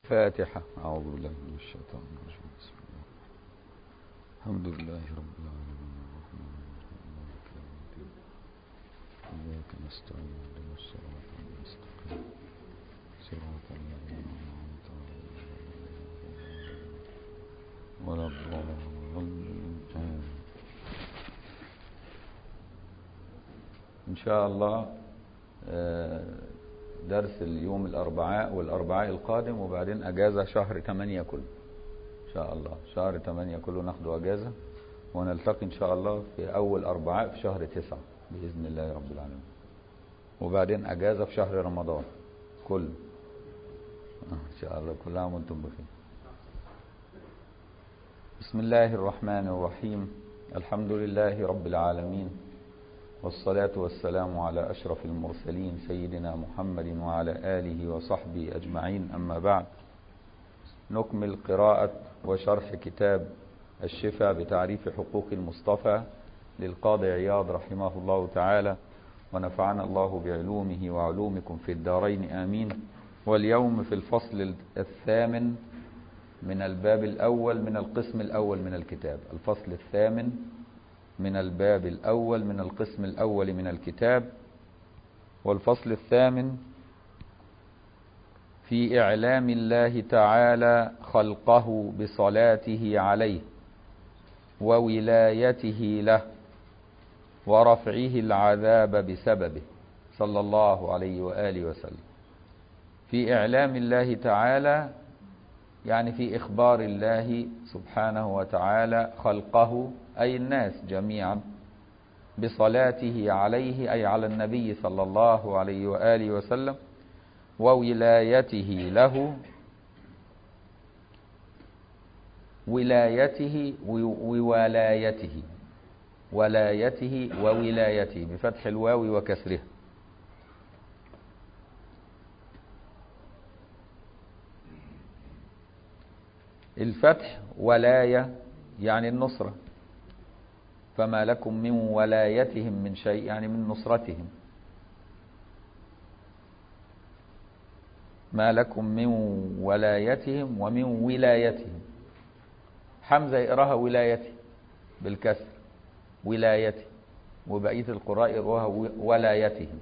فاتحة. أعوذ بالله من الشيطان الرجيم. بسم الله. الحمد لله رب العالمين الرحمن الرحيم مالك يوم الدين إياك نستعين اهدنا الصراط المستقيم صراط الذين أنعمت عليهم ولا الضالين آمين. إن شاء الله درس اليوم الأربعاء والأربعاء القادم، وبعدين أجازة شهر 8 كله إن شاء الله. شهر 8 كله ناخده أجازة، ونلتقي إن شاء الله في أول أربعاء في شهر 9 بإذن الله رب العالمين، وبعدين أجازة في شهر رمضان كله إن شاء الله. كل عام وأنتم بخير. بسم الله الرحمن الرحيم. الحمد لله رب العالمين، والصلاة والسلام على أشرف المرسلين سيدنا محمد وعلى آله وصحبه أجمعين. أما بعد، نكمل قراءة وشرح كتاب الشفاء بتعريف حقوق المصطفى للقاضي عياض رحمه الله تعالى، ونفعنا الله بعلومه وعلومكم في الدارين آمين. واليوم في الفصل الثامن من الباب الأول من القسم الأول من الكتاب. الفصل الثامن من الباب الأول من القسم الأول من الكتاب. والفصل الثامن في إعلام الله تعالى خلقه بصلاته عليه وولايته له ورفعه العذاب بسببه صلى الله عليه وآله وسلم. في إعلام الله تعالى يعني في إخبار الله سبحانه وتعالى خلقه أي الناس جميعا بصلاته عليه أي على النبي صلى الله عليه وآله وسلم، وولايته له، ولايته وولايته، ولايته وولايته بفتح الواو وكسرها. الفتح ولاية يعني النصرة، فما لكم من ولايتهم من شيء يعني من نصرتهم. ما لكم من ولايتهم ومن ولايتهم. حمزة يقراها ولايته بالكسر ولايته، وبقية القراء يقراها ولايتهم.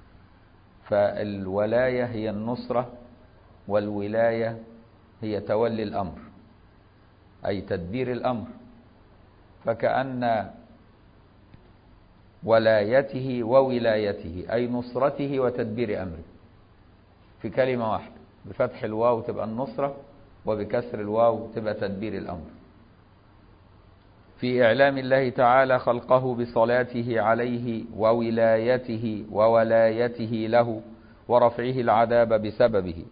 فالولاية هي النصرة، والولاية هي تولي الأمر أي تدبير الأمر. فكأن ولايته وولايته أي نصرته وتدبير أمره في كلمة واحدة، بفتح الواو تبقى النصرة، وبكسر الواو تبقى تدبير الأمر. في إعلام الله تعالى خلقه بصلاته عليه وولايته وولايته له ورفعه العذاب بسببه.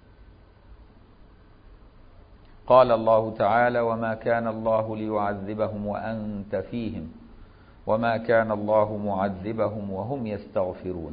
قال الله تعالى: وما كان الله ليعذبهم وأنت فيهم وما كان الله معذبهم وهم يستغفرون.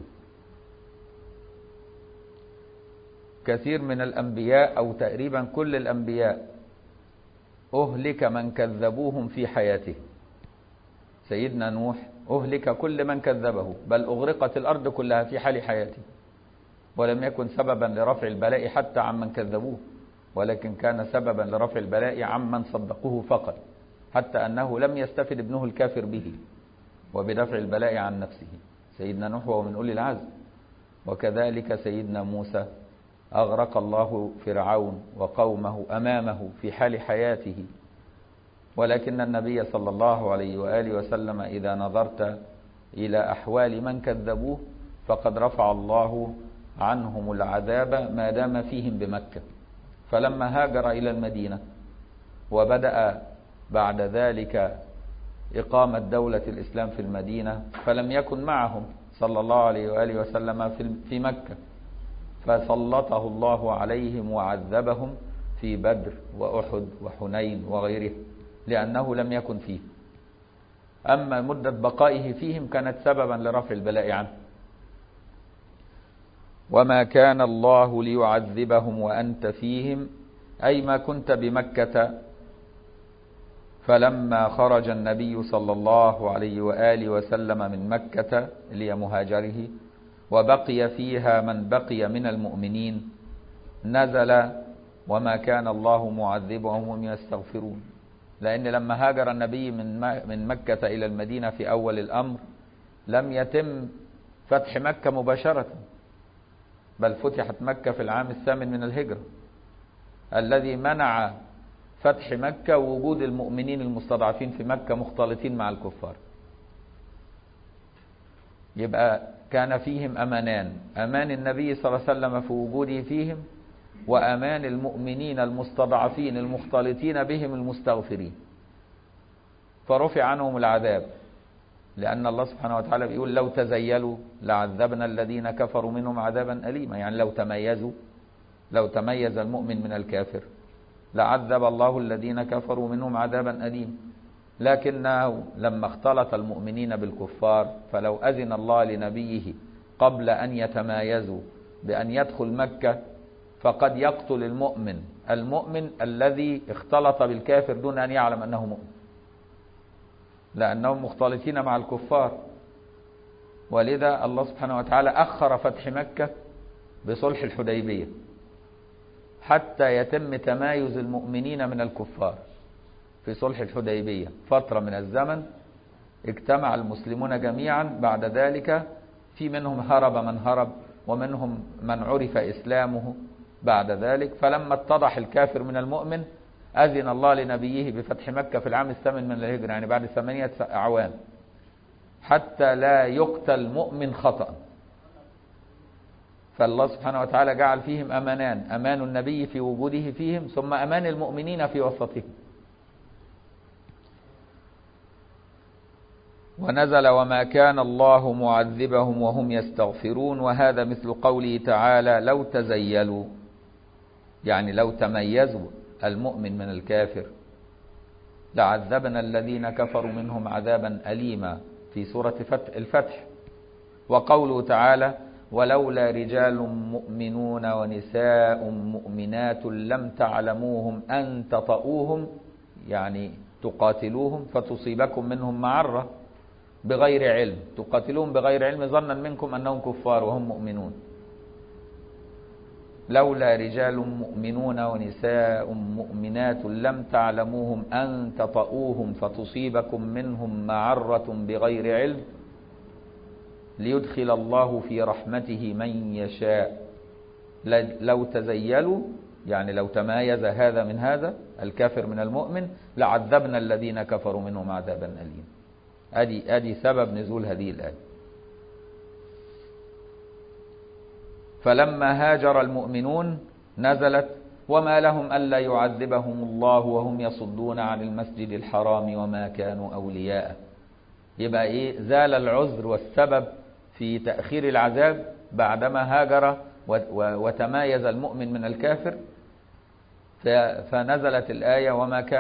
كثير من الأنبياء أو تقريبا كل الأنبياء أهلك من كذبوهم في حياته. سيدنا نوح أهلك كل من كذبه، بل أغرقت الأرض كلها في حال حياته، ولم يكن سببا لرفع البلاء حتى عمن كذبوه، ولكن كان سببا لرفع البلاء عمن صدقوه فقط، حتى أنه لم يستفد ابنه الكافر به وبدفع البلاء عن نفسه. سيدنا نوح هو من أولي العزم. وكذلك سيدنا موسى أغرق الله فرعون وقومه أمامه في حال حياته، ولكن النبي صلى الله عليه وآله وسلم إذا نظرت إلى أحوال من كذبوه فقد رفع الله عنهم العذاب ما دام فيهم بمكة. فلما هاجر إلى المدينة وبدأ بعد ذلك إقامة دولة الإسلام في المدينة، فلم يكن معهم صلى الله عليه وآله وسلم في مكة، فسلطه الله عليهم وعذبهم في بدر وأحد وحنين وغيره، لأنه لم يكن فيه. أما مدة بقائه فيهم كانت سببا لرفع البلاء عنه. وما كان الله ليعذبهم وأنت فيهم أي ما كنت بمكة. فلما خرج النبي صلى الله عليه وآله وسلم من مكة لمهاجره وبقي فيها من بقي من المؤمنين، نزل وما كان الله معذبهم وهم يستغفرون. لأن لما هاجر النبي من مكة إلى المدينة في أول الأمر لم يتم فتح مكة مباشرة، بل فتحت مكة في العام 8 من الهجرة. الذي منع فتح مكة وجود المؤمنين المستضعفين في مكة مختلطين مع الكفار. يبقى كان فيهم أمانان: أمان النبي صلى الله عليه وسلم في وجوده فيهم، وأمان المؤمنين المستضعفين المختلطين بهم المستغفرين، فرفع عنهم العذاب. لأن الله سبحانه وتعالى بيقول: لو تزيلوا لعذبنا الذين كفروا منهم عذابا أليما. يعني لو تميز المؤمن من الكافر لعذب الله الذين كفروا منهم عذابا أليما. لكنه لما اختلط المؤمنين بالكفار، فلو أذن الله لنبيه قبل أن يتمايزوا بأن يدخل مكة فقد يقتل المؤمن الذي اختلط بالكافر دون أن يعلم أنه مؤمن، لأنهم مختلطين مع الكفار. ولذا الله سبحانه وتعالى أخر فتح مكة بصلح الحديبية حتى يتم تمايز المؤمنين من الكفار. في صلح الحديبية فترة من الزمن اجتمع المسلمون جميعا، بعد ذلك في منهم هرب من هرب، ومنهم من عرف إسلامه بعد ذلك. فلما اتضح الكافر من المؤمن أذن الله لنبيه بفتح مكة في العام 8 من الهجرة، يعني بعد 8 أعوام، حتى لا يقتل مؤمن خطأ. فالله سبحانه وتعالى جعل فيهم أمانان: أمان النبي في وجوده فيهم، ثم أمان المؤمنين في وسطهم. ونزل: وما كان الله معذبهم وهم يستغفرون. وهذا مثل قوله تعالى: لو تزيلوا، يعني لو تميزوا المؤمن من الكافر لعذبنا الذين كفروا منهم عذابا أليما في سورة الفتح. وقوله تعالى: ولولا رجال مؤمنون ونساء مؤمنات لم تعلموهم أن تطؤوهم، يعني تقاتلوهم فتصيبكم منهم معرة بغير علم، تقاتلوهم بغير علم ظنا منكم أنهم كفار وهم مؤمنون. لولا رجال مؤمنون ونساء مؤمنات لم تعلموهم أن تطؤوهم فتصيبكم منهم معرة بغير علم ليدخل الله في رحمته من يشاء. لو تزيلوا، يعني لو تمايز هذا من هذا، الكافر من المؤمن، لعذبنا الذين كفروا منهم عذابا أليما. أدي سبب نزول هذه الآية. فلما هاجر المؤمنون نزلت: وما لهم ألا يعذبهم الله وهم يصدون عن المسجد الحرام وما كانوا أولياءه. يبقى إيه؟ زال العذر والسبب في تأخير العذاب بعدما هاجر وتمايز المؤمن من الكافر. فنزلت الآية: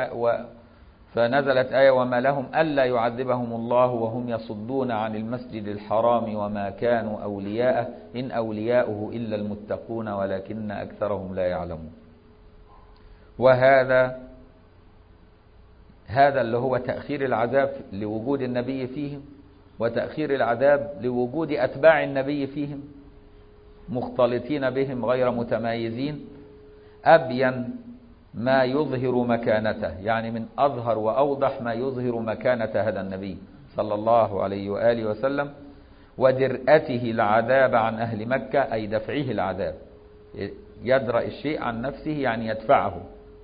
فنزلت آية: وما لهم ألا يعذبهم الله وهم يصدون عن المسجد الحرام وما كانوا أولياءه إن أولياؤه إلا المتقون ولكن أكثرهم لا يعلمون. وهذا اللي هو تأخير العذاب لوجود النبي فيهم، وتأخير العذاب لوجود أتباع النبي فيهم مختلطين بهم غير متمايزين، أبين ما يظهر مكانته، يعني من أظهر وأوضح ما يظهر مكانة هذا النبي صلى الله عليه وآله وسلم، ودرأته العذاب عن أهل مكة، أي دفعه العذاب. يدرأ الشيء عن نفسه يعني يدفعه.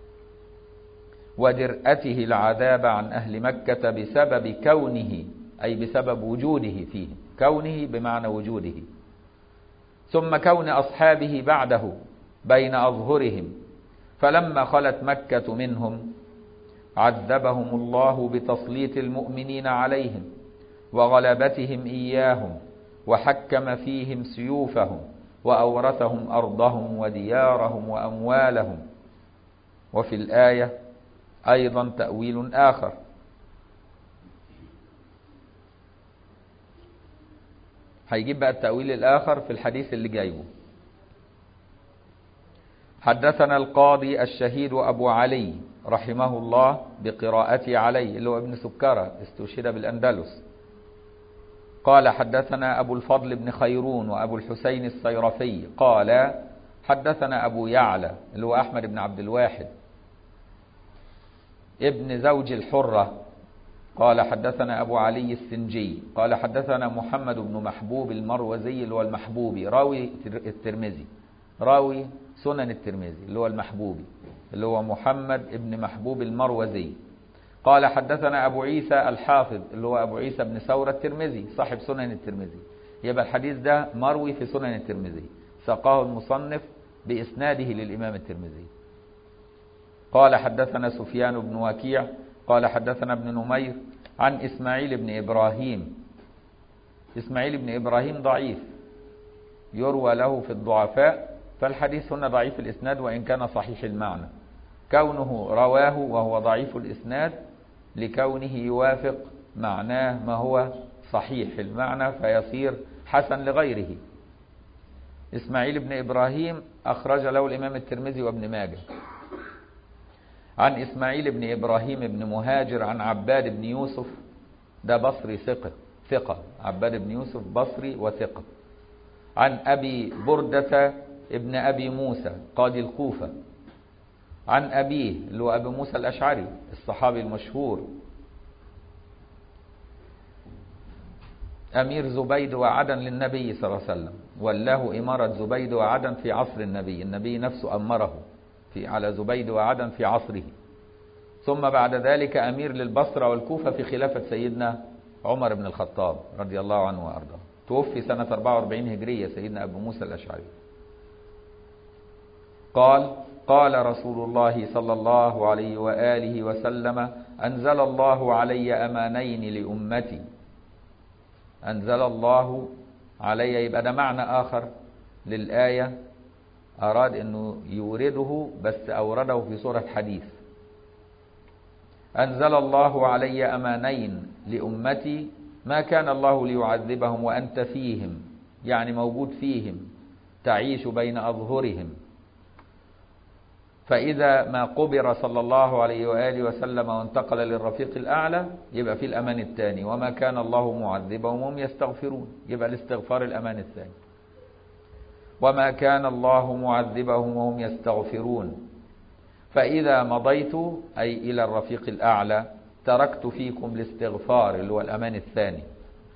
ودرأته العذاب عن أهل مكة بسبب كونه، أي بسبب وجوده فيه، كونه بمعنى وجوده. ثم كون أصحابه بعده بين أظهرهم، فلما خلت مكة منهم عذبهم الله بتسليط المؤمنين عليهم وغلبتهم إياهم، وحكم فيهم سيوفهم وأورثهم أرضهم وديارهم وأموالهم. وفي الآية أيضا تأويل آخر: هيجيب بقى التأويل الآخر في الحديث اللي جايبه. حدثنا القاضي الشهيد أبو علي رحمه الله بقراءته عليه، اللي هو ابن سكرة، استشهد بالأندلس. قال: حدثنا أبو الفضل بن خيرون وأبو الحسين الصيرفي قال: حدثنا أبو يعلى اللي هو أحمد بن عبد الواحد ابن زوج الحرة قال حدثنا أبو علي السنجي قال حدثنا محمد بن محبوب المروزي اللي هو المحبوبي راوي الترمذي، راوي سنن الترمذي اللي هو المحبوبي اللي هو محمد بن محبوب المروزي. قال حدثنا أبو عيسى الحافظ اللي هو أبو عيسى بن ثورة الترمذي صاحب سنن الترمذي، يبقى الحديث ده مروي في سنن الترمذي، ساقاه المصنف بإسناده للإمام الترمذي. قال حدثنا سفيان بن وكيع قال حدثنا ابن نمير عن إسماعيل بن إبراهيم. إسماعيل بن إبراهيم ضعيف يروى له في الضعفاء، فالحديث هنا ضعيف الإسناد وإن كان صحيح المعنى، كونه رواه وهو ضعيف الإسناد لكونه يوافق معناه ما هو صحيح المعنى فيصير حسن لغيره. إسماعيل بن إبراهيم أخرج له الإمام الترمذي وابن ماجه. عن إسماعيل بن إبراهيم بن مهاجر عن عباد بن يوسف، ده بصري ثقة، عباد بن يوسف بصري وثقة. عن أبي بردة ابن أبي موسى قاضي الكوفة، عن أبيه اللي هو أبي موسى الأشعري الصحابي المشهور أمير زبيد وعدن للنبي صلى الله عليه وسلم، وله إمارة زبيد وعدن في عصر النبي نفسه أمره على زبيد وعدن في عصره، ثم بعد ذلك أمير للبصرة والكوفة في خلافة سيدنا عمر بن الخطاب رضي الله عنه وأرضاه. توفي سنة 44 هجرية سيدنا أبو موسى الأشعري. قال رسول الله صلى الله عليه وآله وسلم أنزل الله علي أمانين لأمتي. أنزل الله علي يبقى ده معنى آخر للآية، أراد أنه يورده بس أورده في صورة حديث. أنزل الله علي أمانين لأمتي ما كان الله ليعذبهم وأنت فيهم، يعني موجود فيهم تعيش بين أظهرهم، فإذا ما قبر صلى الله عليه وآله وسلم وانتقل للرفيق الأعلى يبقى في الأمان الثاني، وما كان الله معذبهم وهم يستغفرون، يبقى الاستغفار الأمان الثاني. وما كان الله معذبهم وهم يستغفرون، فإذا مضيت أي إلى الرفيق الأعلى تركت فيكم الاستغفار اللي هو الأمان الثاني.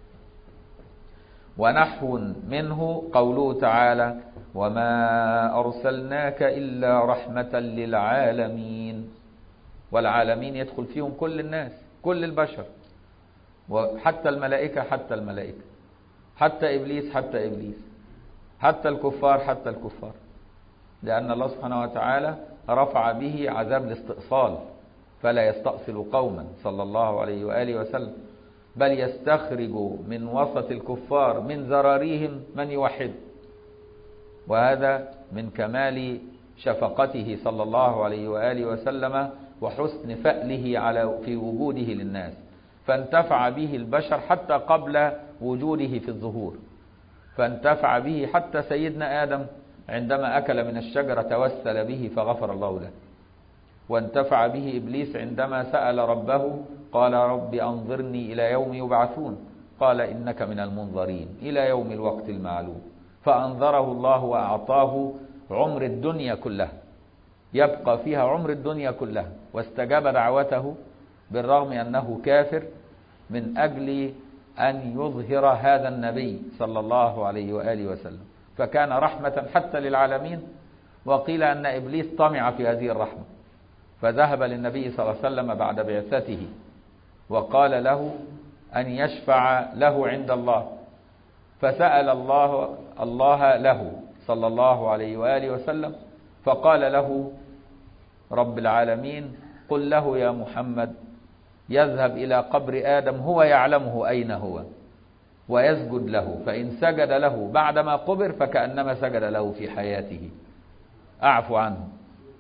ونحو منه قوله تعالى وما أرسلناك إلا رحمة للعالمين، والعالمين يدخل فيهم كل الناس كل البشر، وحتى الملائكة حتى إبليس حتى الكفار، لأن الله سبحانه وتعالى رفع به عذاب الاستئصال فلا يستأصل قوما صلى الله عليه وآله وسلم، بل يستخرج من وسط الكفار من ذراريهم من يوحد، وهذا من كمال شفقته صلى الله عليه وآله وسلم وحسن فأله في وجوده للناس، فانتفع به البشر حتى قبل وجوده في الظهور، فانتفع به حتى سيدنا آدم عندما أكل من الشجرة توسل به فغفر الله له، وانتفع به إبليس عندما سأل ربه قال رب أنظرني إلى يوم يبعثون، قال إنك من المنظرين إلى يوم الوقت المعلوم، فأنظره الله وأعطاه عمر الدنيا كلها يبقى فيها عمر الدنيا كلها، واستجاب دعوته بالرغم أنه كافر من أجل أن يظهر هذا النبي صلى الله عليه وآله وسلم، فكان رحمة حتى للعالمين. وقيل أن إبليس طمع في هذه الرحمة فذهب للنبي صلى الله عليه وسلم بعد بعثته وقال له أن يشفع له عند الله، فسأل الله له صلى الله عليه وآله وسلم، فقال له رب العالمين قل له يا محمد يذهب إلى قبر آدم هو يعلمه أين هو ويسجد له، فإن سجد له بعدما قبر فكأنما سجد له في حياته أعفو عنه.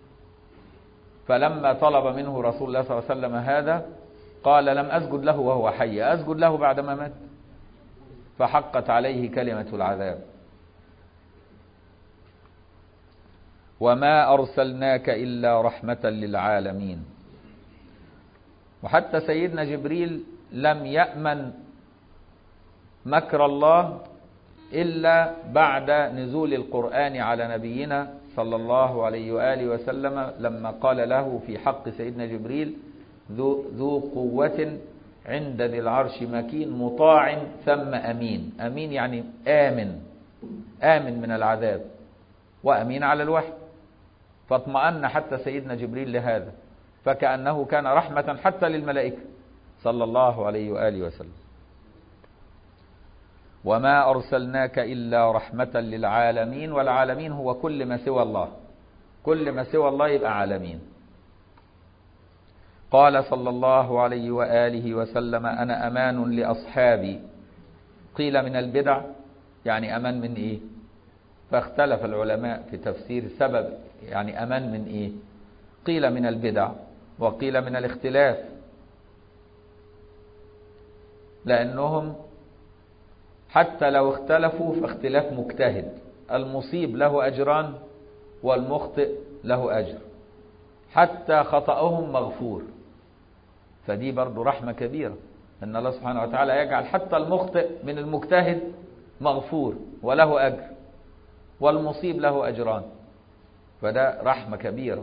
فلما طلب منه رسول الله صلى الله عليه وسلم هذا قال لم أسجد له وهو حي، أسجد له بعدما مات، فحقت عليه كلمة العذاب. وما أرسلناك إلا رحمة للعالمين. وحتى سيدنا جبريل لم يأمن مكر الله إلا بعد نزول القرآن على نبينا صلى الله عليه وآله وسلم، لما قال له في حق سيدنا جبريل: ذو قوة عند ذي العرش مكين مطاع ثم أمين. أمين يعني آمن من العذاب، وأمين على الوحي. فاطمأن حتى سيدنا جبريل لهذا، فكأنه كان رحمة حتى للملائكة صلى الله عليه وآله وسلم. وما أرسلناك إلا رحمة للعالمين. والعالمين هو كل ما سوى الله، كل ما سوى الله يبقى عالمين. قال صلى الله عليه وآله وسلم: أنا أمان لأصحابي. قيل من البدع، يعني أمان من إيه؟ فاختلف العلماء في تفسير سبب يعني أمان من إيه. قيل من البدع، وقيل من الاختلاف، لأنهم حتى لو اختلفوا فاختلاف مجتهد، المصيب له أجران والمخطئ له أجر، حتى خطأهم مغفور. فدي برضو رحمة كبيرة، أن الله سبحانه وتعالى يجعل حتى المخطئ من المجتهد مغفور وله أجر، والمصيب له أجران، فده رحمة كبيرة.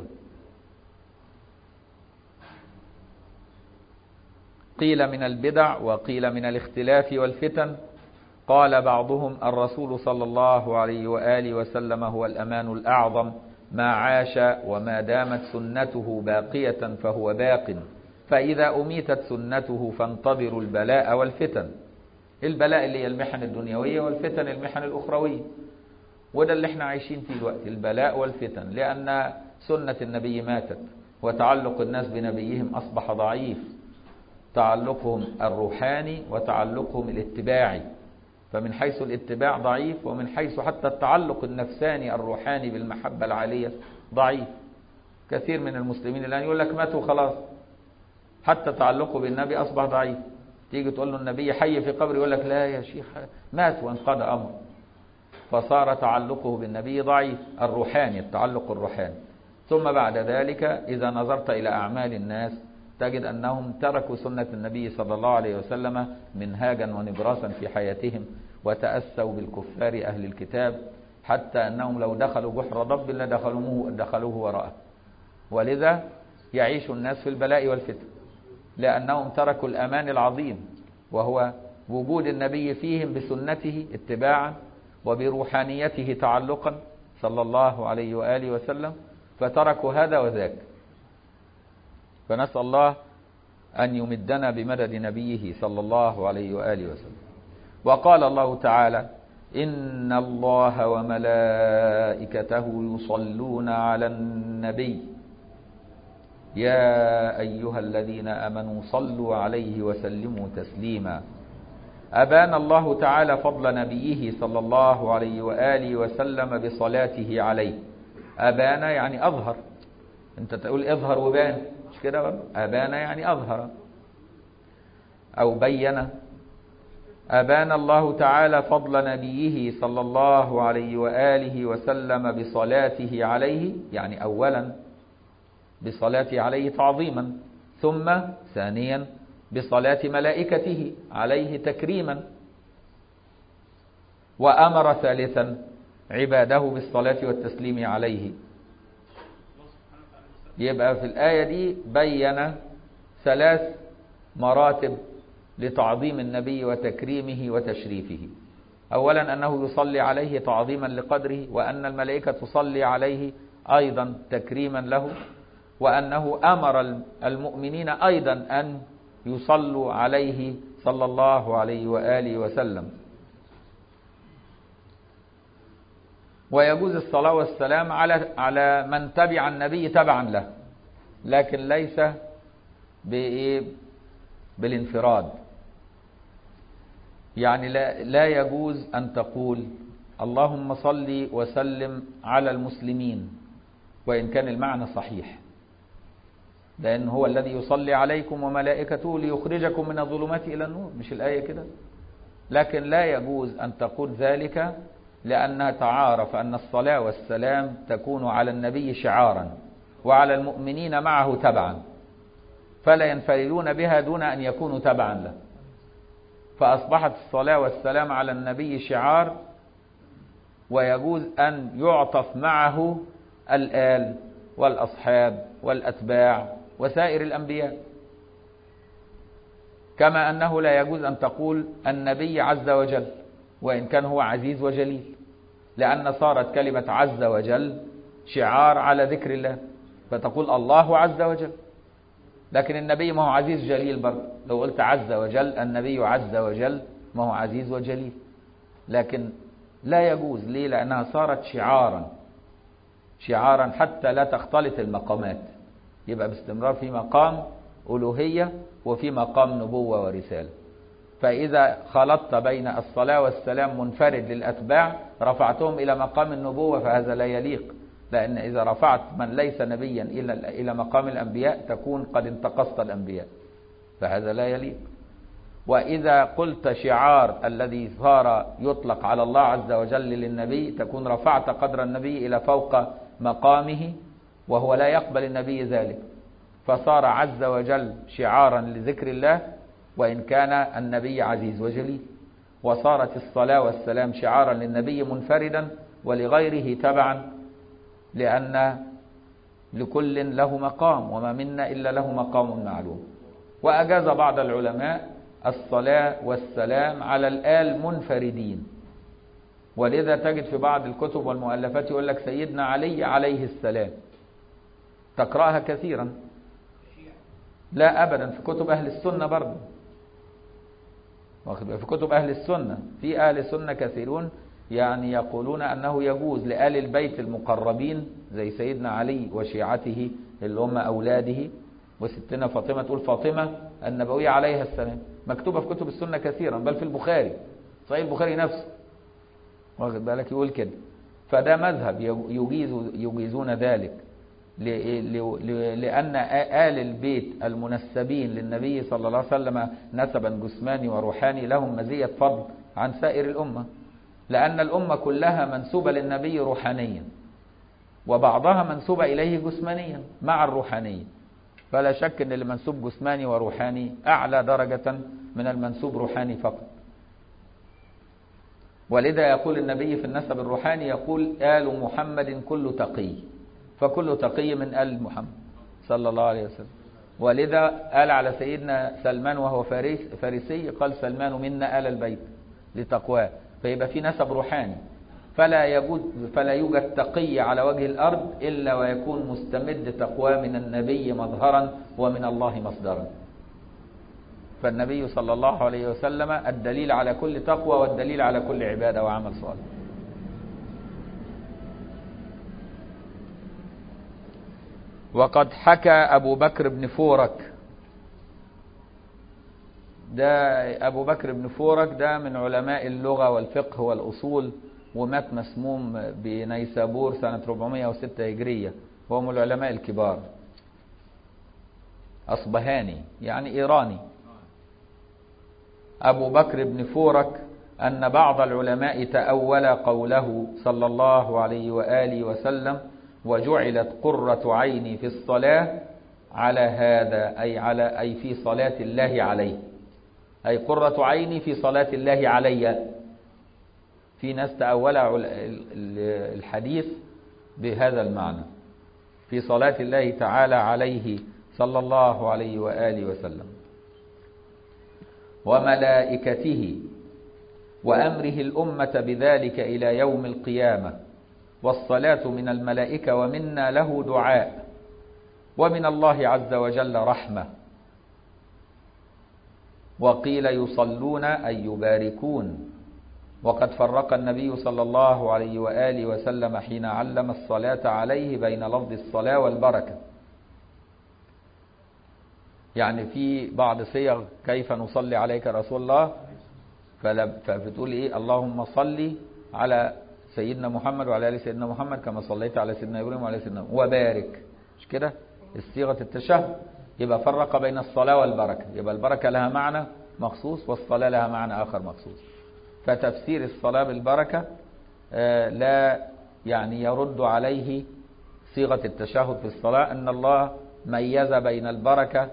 قيل من البدع وقيل من الاختلاف والفتن. قال بعضهم: الرسول صلى الله عليه وآله وسلم هو الأمان الأعظم، ما عاش وما دامت سنته باقية فهو باق، فإذا أميتت سنته فانتظروا البلاء والفتن. البلاء اللي هي المحن الدنيوية، والفتن المحن الأخروية، وده اللي احنا عايشين فيه الوقت، البلاء والفتن، لأن سنة النبي ماتت، وتعلق الناس بنبيهم أصبح ضعيف، تعلقهم الروحاني وتعلقهم الاتباعي. فمن حيث الاتباع ضعيف، ومن حيث حتى التعلق النفساني الروحاني بالمحبة العالية ضعيف. كثير من المسلمين الآن يقول لك ماتوا خلاص، حتى تعلقه بالنبي أصبح ضعيف. تيجي تقول له النبي حي في قبر، يقول لك لا يا شيخ مات وانقضى أمر. فصار تعلقه بالنبي ضعيف، الروحاني، التعلق الروحاني. ثم بعد ذلك إذا نظرت إلى أعمال الناس تجد أنهم تركوا سنة النبي صلى الله عليه وسلم منهاجا ونبراسا في حياتهم، وتأسوا بالكفار أهل الكتاب، حتى أنهم لو دخلوا جحر ضب لدخلوه وراءه. ولذا يعيش الناس في البلاء والفتن، لأنهم تركوا الأمان العظيم، وهو وجود النبي فيهم بسنته اتباعا وبروحانيته تعلقا صلى الله عليه وآله وسلم، فتركوا هذا وذاك. فنسأل الله أن يمدنا بمدد نبيه صلى الله عليه وآله وسلم. وقال الله تعالى: إن الله وملائكته يصلون على النبي يا أيها الذين آمنوا صلوا عليه وسلموا تسليما. أبان الله تعالى فضل نبيه صلى الله عليه وآله وسلم بصلاته عليه. أبان يعني أظهر، أنت تقول اظهر وبان، مش كده برضه؟ أبان يعني أظهر أو بين. أبان الله تعالى فضل نبيه صلى الله عليه وآله وسلم بصلاته عليه، يعني أولا بصلاته عليه تعظيما، ثم ثانيا بصلاة ملائكته عليه تكريما، وأمر ثالثا عباده بالصلاة والتسليم عليه. يبقى في الآية دي بين 3 مراتب لتعظيم النبي وتكريمه وتشريفه. أولا أنه يصلي عليه تعظيما لقدره، وأن الملائكة تصلي عليه أيضا تكريما له، وأنه أمر المؤمنين أيضا أن يصلوا عليه صلى الله عليه وآله وسلم. ويجوز الصلاة والسلام على من تبع النبي تبعا له، لكن ليس بالانفراد. يعني لا يجوز أن تقول اللهم صل وسلم على المسلمين، وإن كان المعنى صحيح، لأن هو الذي يصلي عليكم وملائكته ليخرجكم من الظلمات إلى النور، مش الآية كده؟ لكن لا يجوز أن تقول ذلك، لأنها تعارف أن الصلاة والسلام تكون على النبي شعارا، وعلى المؤمنين معه تبعا، فلا ينفردون بها دون أن يكونوا تبعا له. فأصبحت الصلاة والسلام على النبي شعار ويجوز أن يعطف معه الآل والأصحاب والأتباع وسائر الأنبياء، كما أنه لا يجوز أن تقول النبي عز وجل وإن كان هو عزيز وجليل، لأن صارت كلمة عز وجل شعار على ذكر الله، فتقول الله عز وجل، لكن النبي ما هو عزيز جليل برضه. لو قلت عز وجل النبي عز وجل ما هو عزيز وجليل، لكن لا يجوز. ليه؟ لأنها صارت شعارا حتى لا تختلط المقامات، يبقى باستمرار في مقام ألوهية وفي مقام نبوة ورسالة. فإذا خلطت بين الصلاة والسلام منفرد للأتباع رفعتهم إلى مقام النبوة، فهذا لا يليق، لأن إذا رفعت من ليس نبيا إلى مقام الأنبياء تكون قد انتقصت الأنبياء، فهذا لا يليق. وإذا قلت شعار الذي صار يطلق على الله عز وجل للنبي تكون رفعت قدر النبي إلى فوق مقامه، وهو لا يقبل النبي ذلك، فصار عز وجل شعارا لذكر الله وإن كان النبي عزيز وجليل، وصارت الصلاة والسلام شعارا للنبي منفردا ولغيره تبعا، لأن لكل له مقام وما منا إلا له مقام معلوم. وأجاز بعض العلماء الصلاة والسلام على الآل منفردين، ولذا تجد في بعض الكتب والمؤلفات يقول لك سيدنا علي عليه السلام، تقرأها كثيرا. لا أبدا، في كتب أهل السنة برضه، في كتب أهل السنة، في أهل السنة كثيرون يعني يقولون أنه يجوز لآل البيت المقربين زي سيدنا علي وشيعته اللي هم أولاده، وستنا فاطمة تقول فاطمة النبوية عليها السلام، مكتوبة في كتب السنة كثيرا، بل في البخاري، صحيح البخاري نفسه، واخد بالك، يقول كده. فده مذهب يجيزون ذلك، لأن آل البيت المنسبين للنبي صلى الله عليه وسلم نسبا جسماني وروحاني لهم مزية فضل عن سائر الأمة، لأن الأمة كلها منسوبة للنبي روحانيا، وبعضها منسوبة إليه جسمانيا مع الروحانية، فلا شك أن اللي منسوب جسماني وروحاني أعلى درجة من المنسوب روحاني فقط. ولذا يقول النبي في النسب الروحاني يقول آل محمد كل تقي، فكل تقي من آل محمد صلى الله عليه وسلم. ولذا قال على سيدنا سلمان وهو فارسي، قال سلمان منا آل البيت لتقواه، فيبقى في نسب روحاني. فلا يوجد تقي على وجه الأرض إلا ويكون مستمد تقوى من النبي مظهرا ومن الله مصدرا. فالنبي صلى الله عليه وسلم الدليل على كل تقوى والدليل على كل عبادة وعمل صالح. وقد حكى أبو بكر بن فورك، ده أبو بكر بن فورك ده من علماء اللغة والفقه والأصول، ومات مسموم بنيسابور سنة 406 هجرية، وهو من العلماء الكبار، أصبهاني يعني إيراني. أبو بكر بن فورك أن بعض العلماء تأول قوله صلى الله عليه وآله وسلم وجعلت قرة عيني في الصلاة على هذا، أي في صلاة الله عليه، أي قرة عيني في صلاة الله علي. في ناس تأول الحديث بهذا المعنى، في صلاة الله تعالى عليه صلى الله عليه وآله وسلم وملائكته وأمره الأمة بذلك إلى يوم القيامة، والصلاة من الملائكة ومنا له دعاء، ومن الله عز وجل رحمة. وقيل يصلون أي يباركون. وقد فرق النبي صلى الله عليه وآله وسلم حين علم الصلاة عليه بين لفظ الصلاة والبركة، يعني في بعض صيغ كيف نصلي عليك رسول الله، فبتقول إيه اللهم صل على سيدنا محمد وعلى آل سيدنا محمد كما صليت على سيدنا إبراهيم وعلى سيدنا وبارك، مش كده الصيغة التشهد. يبقى فرق بين الصلاة والبركة، يبقى البركة لها معنى مخصوص والصلاة لها معنى آخر مخصوص. فتفسير الصلاة بالبركة لا يعني يرد عليه صيغة التشهد في الصلاة، أن الله ميز بين البركة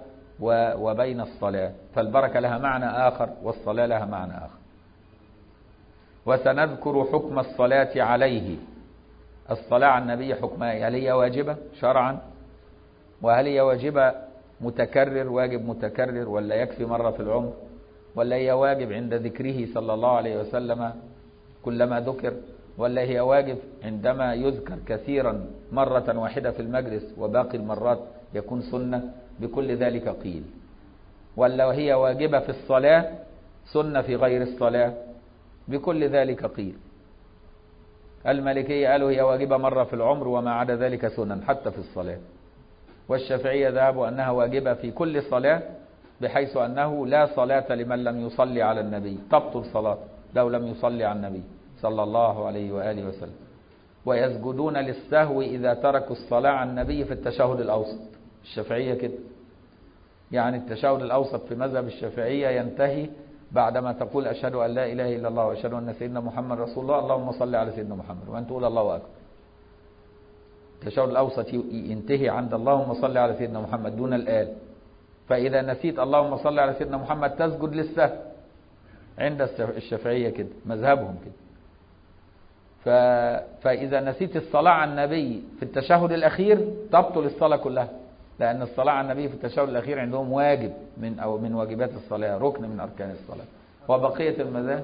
وبين الصلاة، فالبركة لها معنى آخر والصلاة لها معنى آخر. وسنذكر حكم الصلاة عليه. الصلاة على النبي حكمها، هل هي واجبة شرعا، وهل هي واجبة متكرر، واجب متكرر، ولا يكفي مرة في العمر، ولا هي واجب عند ذكره صلى الله عليه وسلم كلما ذكر، ولا هي واجب عندما يذكر كثيرا مرة واحدة في المجلس وباقي المرات يكون سنة. بكل ذلك قيل. ولا هي واجبة في الصلاة سنة في غير الصلاة. بكل ذلك قيل. المالكية قالوا هي واجبة مرة في العمر وما عدا ذلك سنن حتى في الصلاة. والشافعية ذهبوا أنها واجبة في كل صلاة، بحيث أنه لا صلاة لمن لم يصلي على النبي، تبطل صلاة لو لم يصلي على النبي صلى الله عليه وآله وسلم. ويسجدون للسهو إذا تركوا الصلاة على النبي في التشهد الأوسط. الشافعية كده، يعني التشهد الأوسط في مذهب الشافعية ينتهي بعدما تقول أشهد أن لا إله إلا الله وأشهد أن سيدنا محمد رسول الله، اللهم صل على سيدنا محمد، وأن تقول الله أكبر. التشهد الأوسط ينتهي عند اللهم صل على سيدنا محمد دون الآل. فإذا نسيت اللهم صل على سيدنا محمد تسجد للسهو عند الشافعية كده، مذهبهم كده. فإذا نسيت الصلاة على النبي في التشهد الأخير تبطل الصلاة كلها، لأن الصلاة على النبي في التشهد الأخير عندهم واجب من واجبات الصلاة، ركن من أركان الصلاة. وبقية المذاهب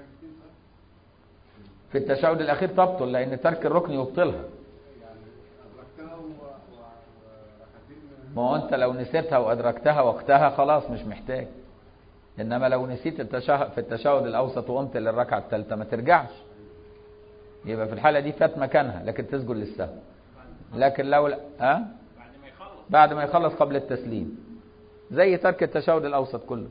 في التشهد الأخير تبطل، لأن ترك الركن يبطلها. ما هو أنت لو نسيتها وأدركتها وقتها خلاص مش محتاج. إنما لو نسيت في التشهد الأوسط وقمت للركعة الثالثة ما ترجعش، يبقى في الحالة دي فات مكانها، لكن تسجد للسهو. لكن لو بعد ما يخلص قبل التسليم، زي ترك التشهد الأوسط كله.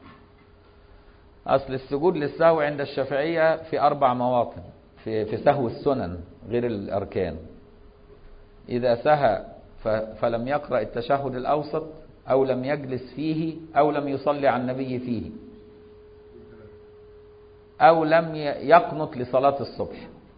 أصل السجود للسهو عند الشافعية في 4 مواطن في سهو السنن غير الأركان. إذا سهى فلم يقرأ التشهد الأوسط، أو لم يجلس فيه، أو لم يصلي على النبي فيه، أو لم يقنط لصلاة الصبح.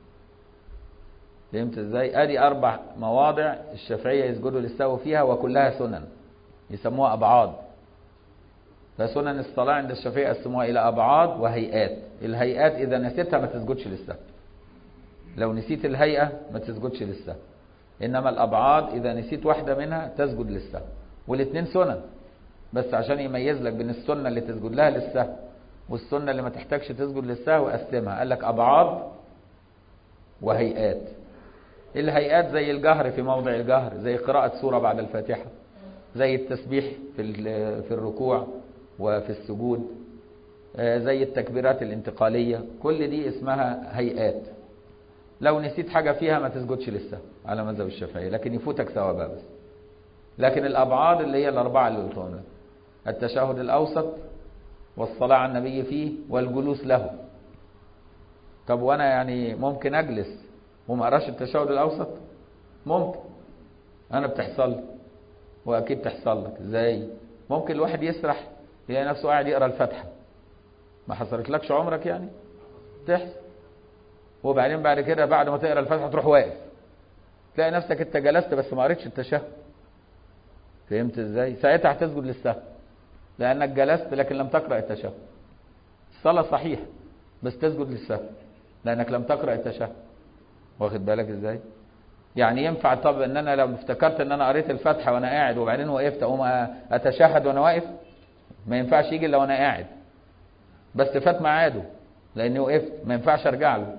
فهمت ازاي؟ ادي 4 مواضع الشافعية يسجدوا للسهو فيها، وكلها سنن يسموها أبعاد. فسنن الصلاة عند الشافعية يقسموها إلى أبعاد وهيئات. الهيئات إذا نسيتها ما تسجدش للسهو، لو نسيت الهيئة ما تسجدش للسهو. إنما الأبعاد إذا نسيت واحدة منها تسجد للسهو، والاثنين سنن. بس عشان يميز لك بين السنة اللي تسجد لها للسهو والسنة اللي ما تحتاجش تسجد للسهو قسمها، قال لك أبعاد وهيئات. الهيئات زي الجهر في موضع الجهر، زي قراءة سورة بعد الفاتحة، زي التسبيح في الركوع وفي السجود، زي التكبيرات الانتقالية، كل دي اسمها هيئات. لو نسيت حاجة فيها ما تسجدش للسهو على مذهب الشافعية، لكن يفوتك ثوابها بس. لكن الأبعاد اللي هي ال4 اللي قلتهم لك: التشهد الأوسط، والصلاة على النبي فيه، والجلوس له. طب وأنا يعني ممكن أجلس وما أقراش التشهد الأوسط؟ ممكن. أنا بتحصل لي، وأكيد تحصل لك. إزاي؟ ممكن الواحد يسرح يلاقي نفسه قاعد يقرأ الفاتحة. ما حصلت لكش عمرك يعني؟ تحصل. وبعدين بعد كده بعد ما تقرأ الفاتحة تروح واقف، تلاقي نفسك انت جلست بس ما قريتش التشهد. فهمت ازاي؟ ساعتها هتسجد للسهو، لأنك جلست لكن لم تقرأ التشهد. الصلاة صحيحة بس تسجد للسهو لأنك لم تقرأ التشهد. واخد بالك ازاي؟ يعني ينفع طب ان انا لو افتكرت ان انا قريت الفاتحة وانا قاعد وبعدين وقفت اقوم اتشهد وانا واقف؟ ما ينفعش يجي الا وانا قاعد، بس فات ميعاده لاني وقفت، ما ينفعش ارجع له.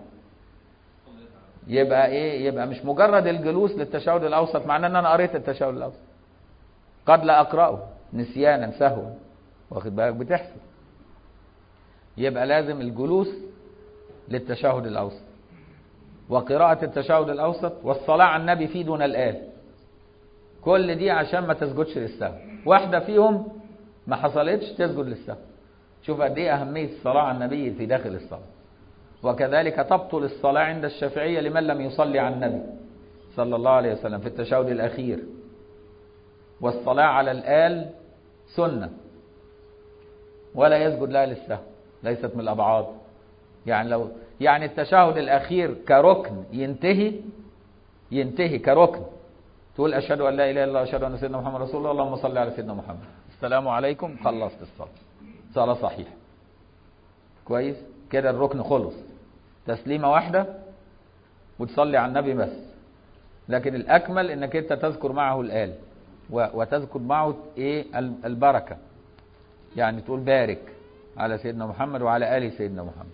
يبقى ايه؟ يبقى مش مجرد الجلوس للتشهد الاوسط معناه ان انا قريت التشهد الاوسط، قد لا اقراه نسيانا سهوا. واخد بالك؟ بتحصل. يبقى لازم الجلوس للتشهد الاوسط، وقراءة التشهد الأوسط، والصلاة على النبي فيه دون الآل. كل دي عشان ما تسجدش للسهو. واحدة فيهم ما حصلتش تسجد للسهو. شوف قد ايه أهمية الصلاة على النبي في داخل الصلاة. وكذلك تبطل الصلاة عند الشافعية لمن لم يصلي على النبي صلى الله عليه وسلم في التشهد الأخير. والصلاة على الآل سنة ولا يسجد لها للسهو، ليست من الأبعاد. يعني التشهد الأخير كركن ينتهي كركن، تقول أشهد أن لا إله إلا الله وأشهد أن سيدنا محمد رسول الله، اللهم صل على سيدنا محمد، السلام عليكم، خلصت الصلاة، صلاة صحيحة. كويس كده، الركن خلص. تسليمة واحدة وتصلي على النبي بس. لكن الأكمل إنك أنت تذكر معه الآل وتذكر معه إيه البركة، يعني تقول بارك على سيدنا محمد وعلى آل سيدنا محمد.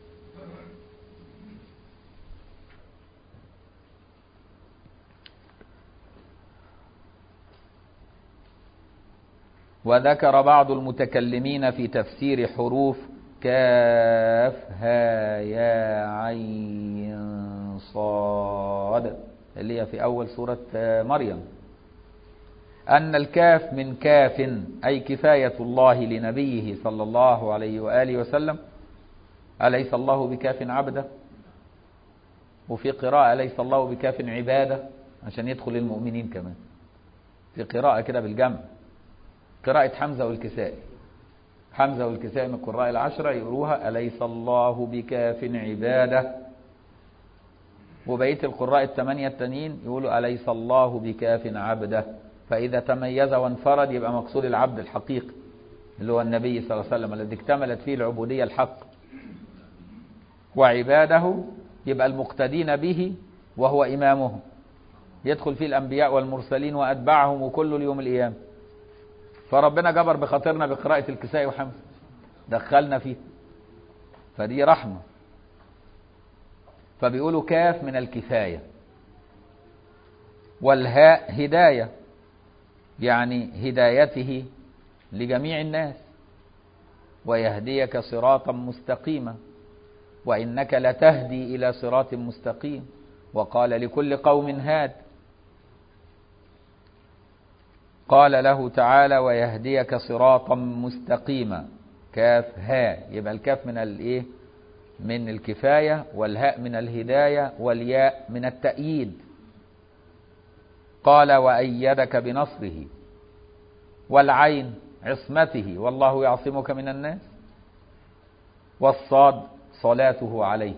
وذكر بعض المتكلمين في تفسير حروف كاف ها يا عين صاد اللي هي في أول سورة مريم أن الكاف من كاف أي كفاية الله لنبيه صلى الله عليه وآله وسلم. أليس الله بكاف عبده؟ وفي قراءة أليس الله بكاف عباده عشان يدخل المؤمنين كمان، في قراءة كده بالجمع، قراءة حمزة والكسائي. حمزة والكسائي من القراء العشرة يقولوها أليس الله بكاف عباده، وبقية القراء الثمانية التانيين يقولوا أليس الله بكاف عبده. فإذا تميز وانفرد يبقى مقصود العبد الحقيقي اللي هو النبي صلى الله عليه وسلم الذي اكتملت فيه العبودية الحق، وعباده يبقى المقتدين به وهو إمامهم، يدخل فيه الأنبياء والمرسلين وأتباعهم وكل اليوم القيامة. فربنا جبر بخاطرنا بقراءة الكسائي وحمزة، دخلنا فيه، فدي رحمة. فبيقولوا كاف من الكفاية، والهاء هداية يعني هدايته لجميع الناس، ويهديك صراطا مستقيما، وإنك لتهدي إلى صراط مستقيم، وقال لكل قوم هاد. قال له تعالى ويهديك صراطا مستقيما. كاف ها، يبقى الكاف من الايه؟ من الكفاية، والهاء من الهداية، والياء من التأييد. قال وأيدك بنصره، والعين عصمته والله يعصمك من الناس، والصاد صلاته عليه.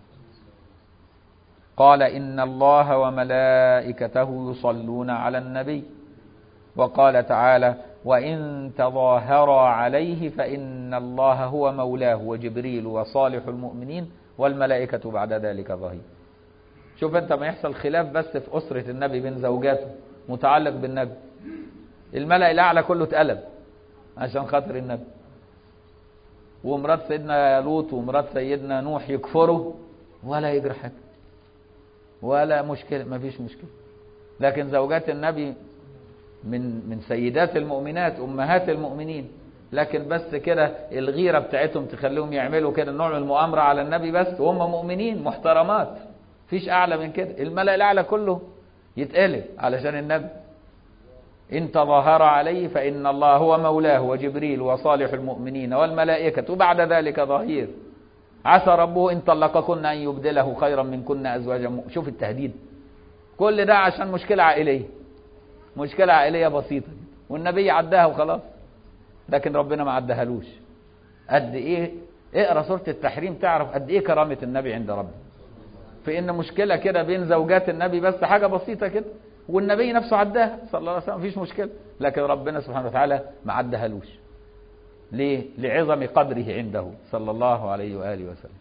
قال إن الله وملائكته يصلون على النبي. وقال تعالى وإن تظاهرا عليه فإن الله هو مولاه وجبريل وصالح المؤمنين والملائكة بعد ذلك ظهير. شوف انت ما يحصل خلاف بس في أسرة النبي بين زوجاته متعلق بالنبي، الملأ الأعلى كله اتقلب عشان خاطر النبي، ومرات سيدنا لوط ومرات سيدنا نوح يكفروا ولا يجرى حاجة ولا مشكلة، ما فيش مشكلة. لكن زوجات النبي من سيدات المؤمنات أمهات المؤمنين، لكن بس كده الغيرة بتاعتهم تخليهم يعملوا كده نوع من المؤامرة على النبي بس، وهم مؤمنين محترمات، فيش أعلى من كده. الملأ الأعلى كله يتقلب علشان النبي. إن تظاهر عليه فإن الله هو مولاه وجبريل وصالح المؤمنين والملائكة بعد ذلك ظهير. عسى ربه إن طلقكن أن يبدله خيرا منكن أزواجا. شوف التهديد، كل ده عشان مشكلة عائلية، مشكلة عائلية بسيطة، والنبي عداها وخلاص، لكن ربنا ما عدهالوش. قد إيه؟ اقرأ سورة التحريم تعرف قد إيه كرامة النبي عند ربه، في إن مشكلة كده بين زوجات النبي بس حاجة بسيطة كده، والنبي نفسه عداها صلى الله عليه وسلم مفيش مشكلة، لكن ربنا سبحانه وتعالى ما عدهالوش. ليه؟ لعظم قدره عنده صلى الله عليه وآله وسلم.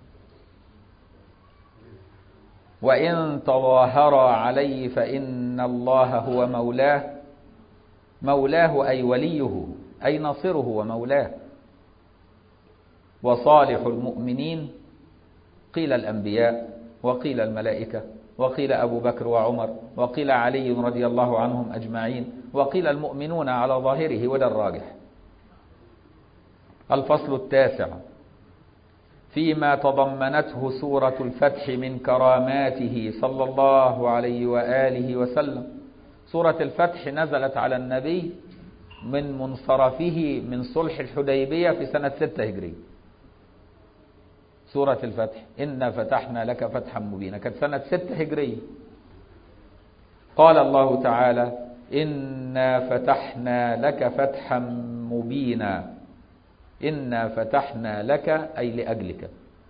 وإن تظاهر عليه فإن الله هو مولاه. مولاه أي وليه أي ناصره ومولاه. وصالح المؤمنين قيل الأنبياء وقيل الملائكة وقيل أبو بكر وعمر وقيل علي رضي الله عنهم أجمعين وقيل المؤمنون على ظاهره، وده الراجح. الفصل التاسع فيما تضمنته سورة الفتح من كراماته صلى الله عليه وآله وسلم. سورة الفتح نزلت على النبي من منصرفه من صلح الحديبية في سنة 6 هجرية. سورة الفتح إنا فتحنا لك فتحا مبينا كانت سنة 6 هجرية. قال الله تعالى إنا فتحنا لك فتحا مبينا. إنا فتحنا لك أي لأجلك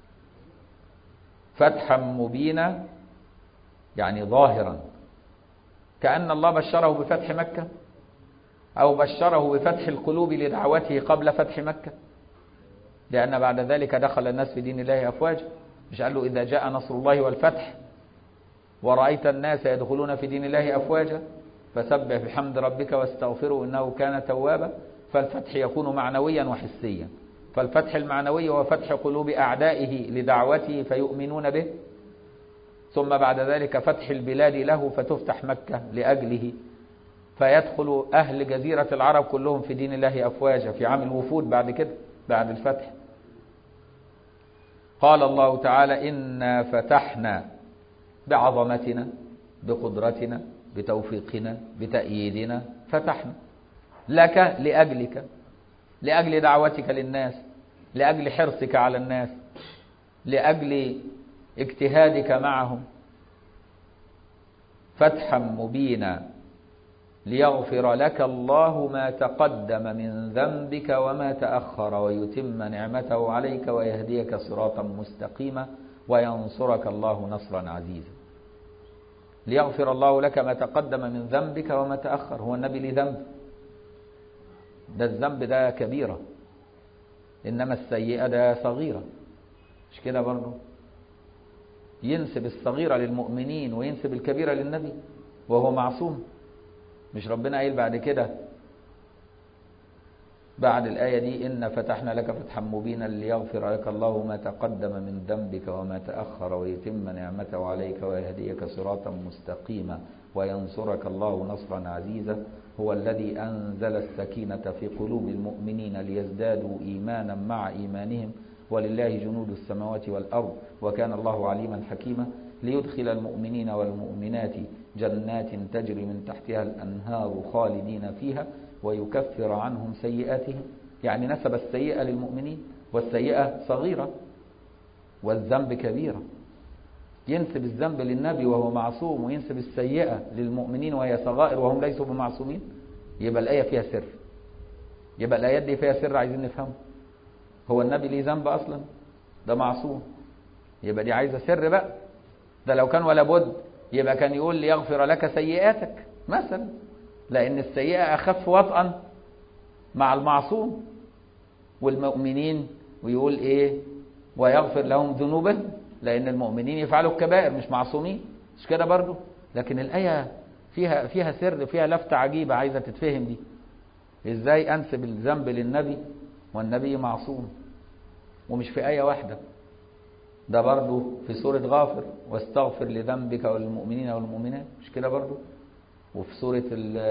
فتحا مبينا يعني ظاهرا، كأن الله بشره بفتح مكة أو بشره بفتح القلوب لدعوته قبل فتح مكة، لأن بعد ذلك دخل الناس في دين الله أفواجا. مش قال له إذا جاء نصر الله والفتح ورأيت الناس يدخلون في دين الله أفواجا فسبح بحمد ربك واستغفره إنه كان توابا. فالفتح يكون معنويا وحسيا. فالفتح المعنوي هو فتح قلوب أعدائه لدعوته فيؤمنون به، ثم بعد ذلك فتح البلاد له فتفتح مكة لأجله، فيدخل أهل جزيرة العرب كلهم في دين الله أفواجا في عام الوفود بعد كده بعد الفتح. قال الله تعالى إنا فتحنا بعظمتنا بقدرتنا بتوفيقنا بتأييدنا فتحنا لك لأجلك، لأجل دعوتك للناس، لأجل حرصك على الناس، لأجل اجتهادك معهم، فتحا مبينا ليغفر لك الله ما تقدم من ذنبك وما تأخر ويتم نعمته عليك ويهديك صراطا مستقيما وينصرك الله نصرا عزيزا. ليغفر الله لك ما تقدم من ذنبك وما تأخر. هو النبي ليه ذنب؟ ده الذنب ده كبيرة، إنما السيئة ده صغيرة، مش كده برضه؟ ينسب الصغيرة للمؤمنين وينسب الكبيرة للنبي وهو معصوم. مش ربنا قايل بعد كده بعد الآية دي إن فتحنا لك فتحا مبينا ليغفر لك الله ما تقدم من ذنبك وما تأخر ويتم نعمته عليك ويهديك صراطا مستقيما وينصرك الله نصرا عزيزا. هو الذي أنزل السكينة في قلوب المؤمنين ليزدادوا إيمانا مع إيمانهم ولله جنود السماوات والأرض وكان الله عليما حكيما. ليدخل المؤمنين والمؤمنات جنات تجري من تحتها الأنهار خالدين فيها ويكفر عنهم سيئاتهم. يعني نسب السيئة للمؤمنين والسيئة صغيرة والذنب كبيرة. ينسب الذنب للنبي وهو معصوم وينسب السيئة للمؤمنين وهي صغائر وهم ليسوا بمعصومين. يبقى الآية فيها سر، يبقى الآيات دي فيها سر عايزين نفهمه. هو النبي ليه ذنب أصلا؟ ده معصوم، يبقى دي عايزة سر بقى. ده لو كان ولا بد يبقى كان يقول ليغفر لك سيئاتك مثلا، لأن السيئة أخف وطئا مع المعصوم والمؤمنين، ويقول إيه ويغفر لهم ذنوبهم، لأن المؤمنين يفعلوا الكبائر مش معصومين، مش كده برضو؟ لكن الآية فيها سر، فيها لفتة عجيبة عايزة تتفهم دي. إزاي أنسب الذنب للنبي والنبي معصوم؟ ومش في آية واحدة، ده برضو في سورة غافر واستغفر لذنبك وللمؤمنين والمؤمنات، مش كده برضو؟ وفي سورة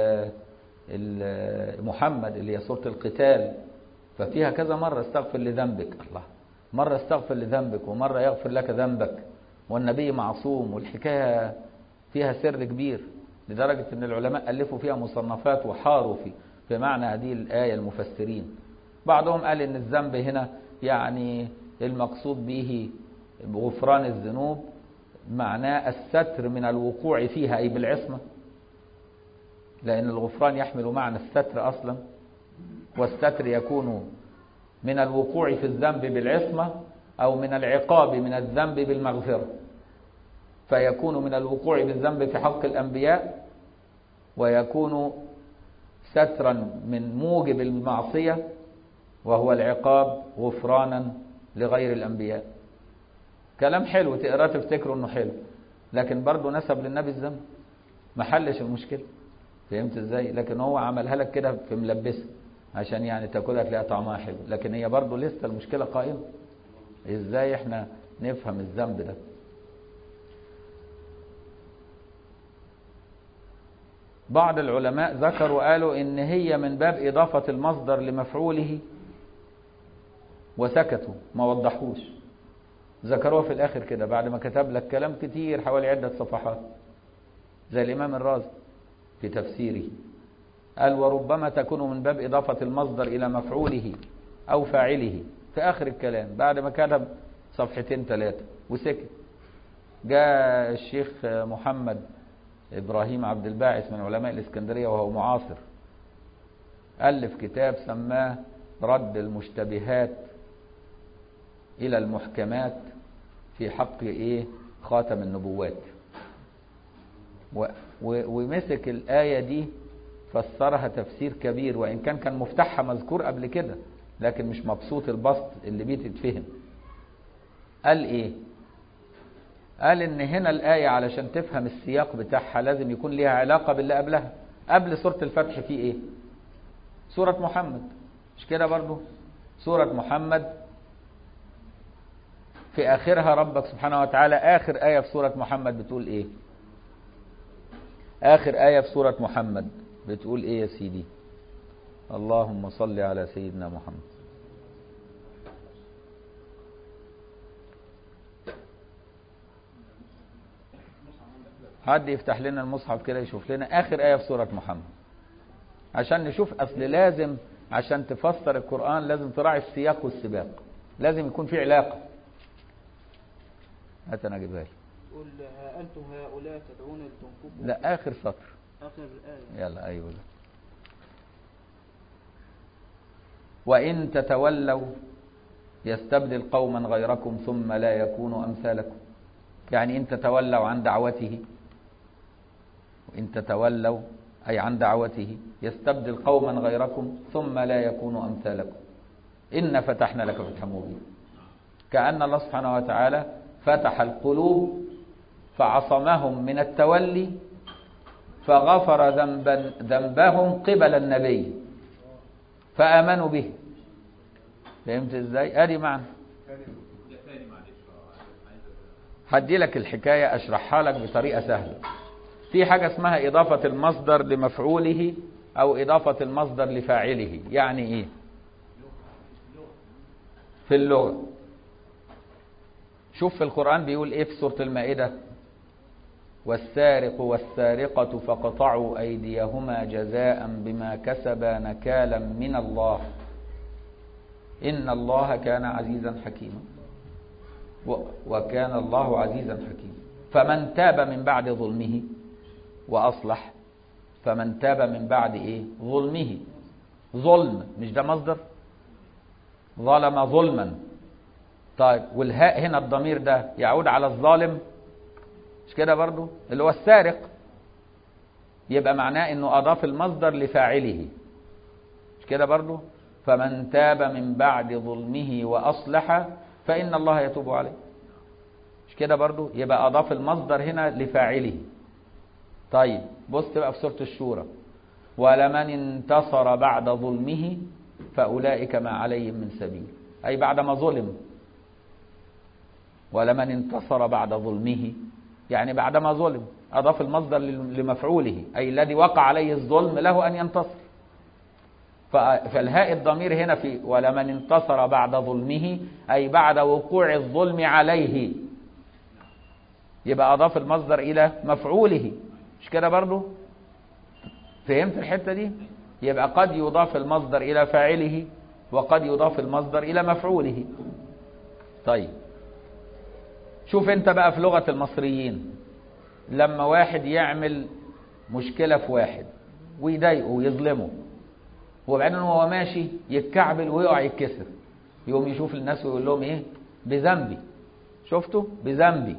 محمد اللي هي سورة القتال ففيها كذا مرة استغفر لذنبك. الله، مرة استغفر لذنبك ومرة يغفر لك ذنبك والنبي معصوم. والحكاية فيها سر كبير لدرجة ان العلماء ألفوا فيها مصنفات وحاروا في معنى هذه الآية المفسرين. بعضهم قال ان الذنب هنا يعني المقصود به غفران الذنوب معناه الستر من الوقوع فيها أي بالعصمة، لأن الغفران يحمل معنى الستر أصلا، والستر يكون من الوقوع في الذنب بالعصمة أو من العقاب من الذنب بالمغفرة. فيكون من الوقوع بالذنب في حق الأنبياء ويكون سترا من موجب المعصية وهو العقاب غفرانا لغير الأنبياء. كلام حلو تقرأ تفتكروا أنه حلو، لكن برضه نسب للنبي الذنب ما حلش المشكلة. فهمت ازاي؟ لكن هو عملها لك كده في ملبسه عشان يعني تاكلها تلاقي طعمها حلو، لكن هي برضه لسه المشكلة قائمة. ازاي احنا نفهم الذنب ده؟ بعض العلماء ذكروا قالوا ان هي من باب اضافة المصدر لمفعوله وسكتوا ما وضحوش، ذكروها في الاخر كده بعد ما كتب لك كلام كتير حوالي عدة صفحات زي الامام الرازي في تفسيره. قال وربما تكون من باب إضافة المصدر إلى مفعوله أو فاعله في آخر الكلام بعد ما كتب صفحتين ثلاثة وسكت. جاء الشيخ محمد إبراهيم عبد الباعث من علماء الإسكندرية وهو معاصر، ألف كتاب سماه رد المشتبهات إلى المحكمات في حق خاتم النبوات. ومسك الآية دي فسرها تفسير كبير، وإن كان مفتاحها مذكور قبل كده لكن مش مبسوط البسط اللي بيه تتفهم. قال قال إن هنا الآية علشان تفهم السياق بتاعها لازم يكون ليها علاقة باللي قبلها. قبل سورة الفتح في إيه؟ سورة محمد، مش كده برضو؟ سورة محمد في آخرها ربك سبحانه وتعالى آخر آية في سورة محمد بتقول إيه؟ آخر آية في سورة محمد بتقول إيه يا سيدي؟ اللهم صل على سيدنا محمد. حد يفتح لنا المصحف كده يشوف لنا آخر آية في سورة محمد عشان نشوف. أصل لازم عشان تفسر القرآن لازم تراعي السياق والسباق، لازم يكون في علاقة. هات أنا أجيبها لي. قل أنتم هؤلاء تدعون لتنفقوا. لا آخر سطر. آخر الآية. يلا أيوه. وإن تتولوا يستبدل قوما غيركم ثم لا يكونوا أمثالكم. يعني إن تتولوا عن دعوته، وإن تتولوا أي عن دعوته يستبدل قوما غيركم ثم لا يكونوا أمثالكم. إن فتحنا لك فتحا مبينا. كأن الله سبحانه وتعالى فتح القلوب فعصمهم من التولي فغفر ذنبهم قبل النبي فآمنوا به. فهمت ازاي؟ ادي معنى. هدي لك الحكاية اشرحها لك بطريقة سهلة. في حاجة اسمها اضافة المصدر لمفعوله او اضافة المصدر لفاعله. يعني ايه في اللغة؟ شوف في القرآن بيقول ايه في سورة المائدة؟ والسارق والسارقة فقطعوا أيديهما جزاء بما كسبا نكالا من الله إن الله كان عزيزا حكيما. وكان الله عزيزا حكيما. فمن تاب من بعد ظلمه وأصلح. فمن تاب من بعد إيه؟ ظلمه. ظلم مش ده مصدر؟ ظلم ظلما. طيب والهاء هنا الضمير ده يعود على الظالم، مش كده برضو؟ اللي هو السارق. يبقى معناه انه اضاف المصدر لفاعله، مش كده برضو؟ فمن تاب من بعد ظلمه واصلح فان الله يتوب عليه، مش كده برضو؟ يبقى اضاف المصدر هنا لفاعله. طيب بص بقى في سورة الشورى: ولمن انتصر بعد ظلمه فاولئك ما عليهم من سبيل. اي بعد ما ظلم. ولمن انتصر بعد ظلمه يعني بعدما ظلم، أضاف المصدر لمفعوله أي الذي وقع عليه الظلم له أن ينتصر. فالهاء الضمير هنا في ولمن انتصر بعد ظلمه أي بعد وقوع الظلم عليه، يبقى أضاف المصدر إلى مفعوله، مش كده برضو؟ فهمت الحتة دي؟ يبقى قد يضاف المصدر إلى فاعله وقد يضاف المصدر إلى مفعوله. طيب شوف انت بقى في لغة المصريين لما واحد يعمل مشكلة في واحد ويضايقه ويظلمه وبعدين هو ماشي يتكعبل ويقع يتكسر، يقوم يشوف الناس ويقول لهم ايه؟ بذنبي. شفتوا؟ بذنبي.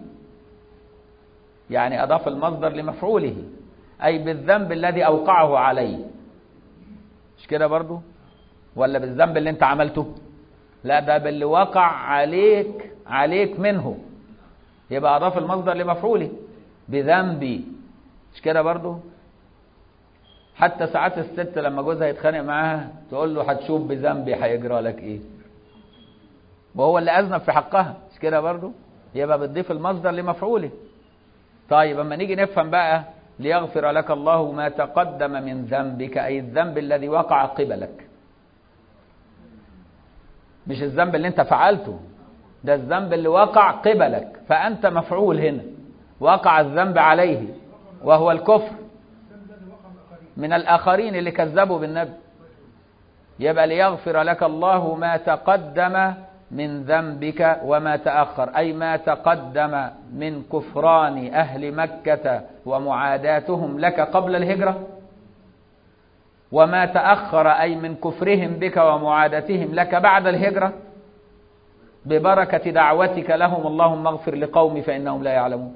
يعني اضاف المصدر لمفعوله اي بالذنب الذي اوقعه عليه، مش كده برضو؟ ولا بالذنب اللي انت عملته؟ لا، ده باللي وقع عليك منه، يبقى أضاف المصدر لمفعوله بذنبي، مش كده برضو؟ حتى ساعات الست لما جوزها يتخانق معاها تقول له هتشوف بذنبي هيجرى لك ايه، وهو اللي أذنب في حقها، مش كده برضو؟ يبقى بتضيف المصدر لمفعوله. طيب اما نيجي نفهم بقى ليغفر لك الله ما تقدم من ذنبك أي الذنب الذي وقع قبلك، مش الذنب اللي انت فعلته، ده الذنب اللي وقع قبلك، فأنت مفعول هنا، وقع الذنب عليه وهو الكفر من الآخرين اللي كذبوا بالنبي. يبقى ليغفر لك الله ما تقدم من ذنبك وما تأخر، أي ما تقدم من كفران أهل مكة ومعاداتهم لك قبل الهجرة، وما تأخر أي من كفرهم بك ومعاداتهم لك بعد الهجرة، ببركة دعوتك لهم اللهم اغفر لقومي فإنهم لا يعلمون.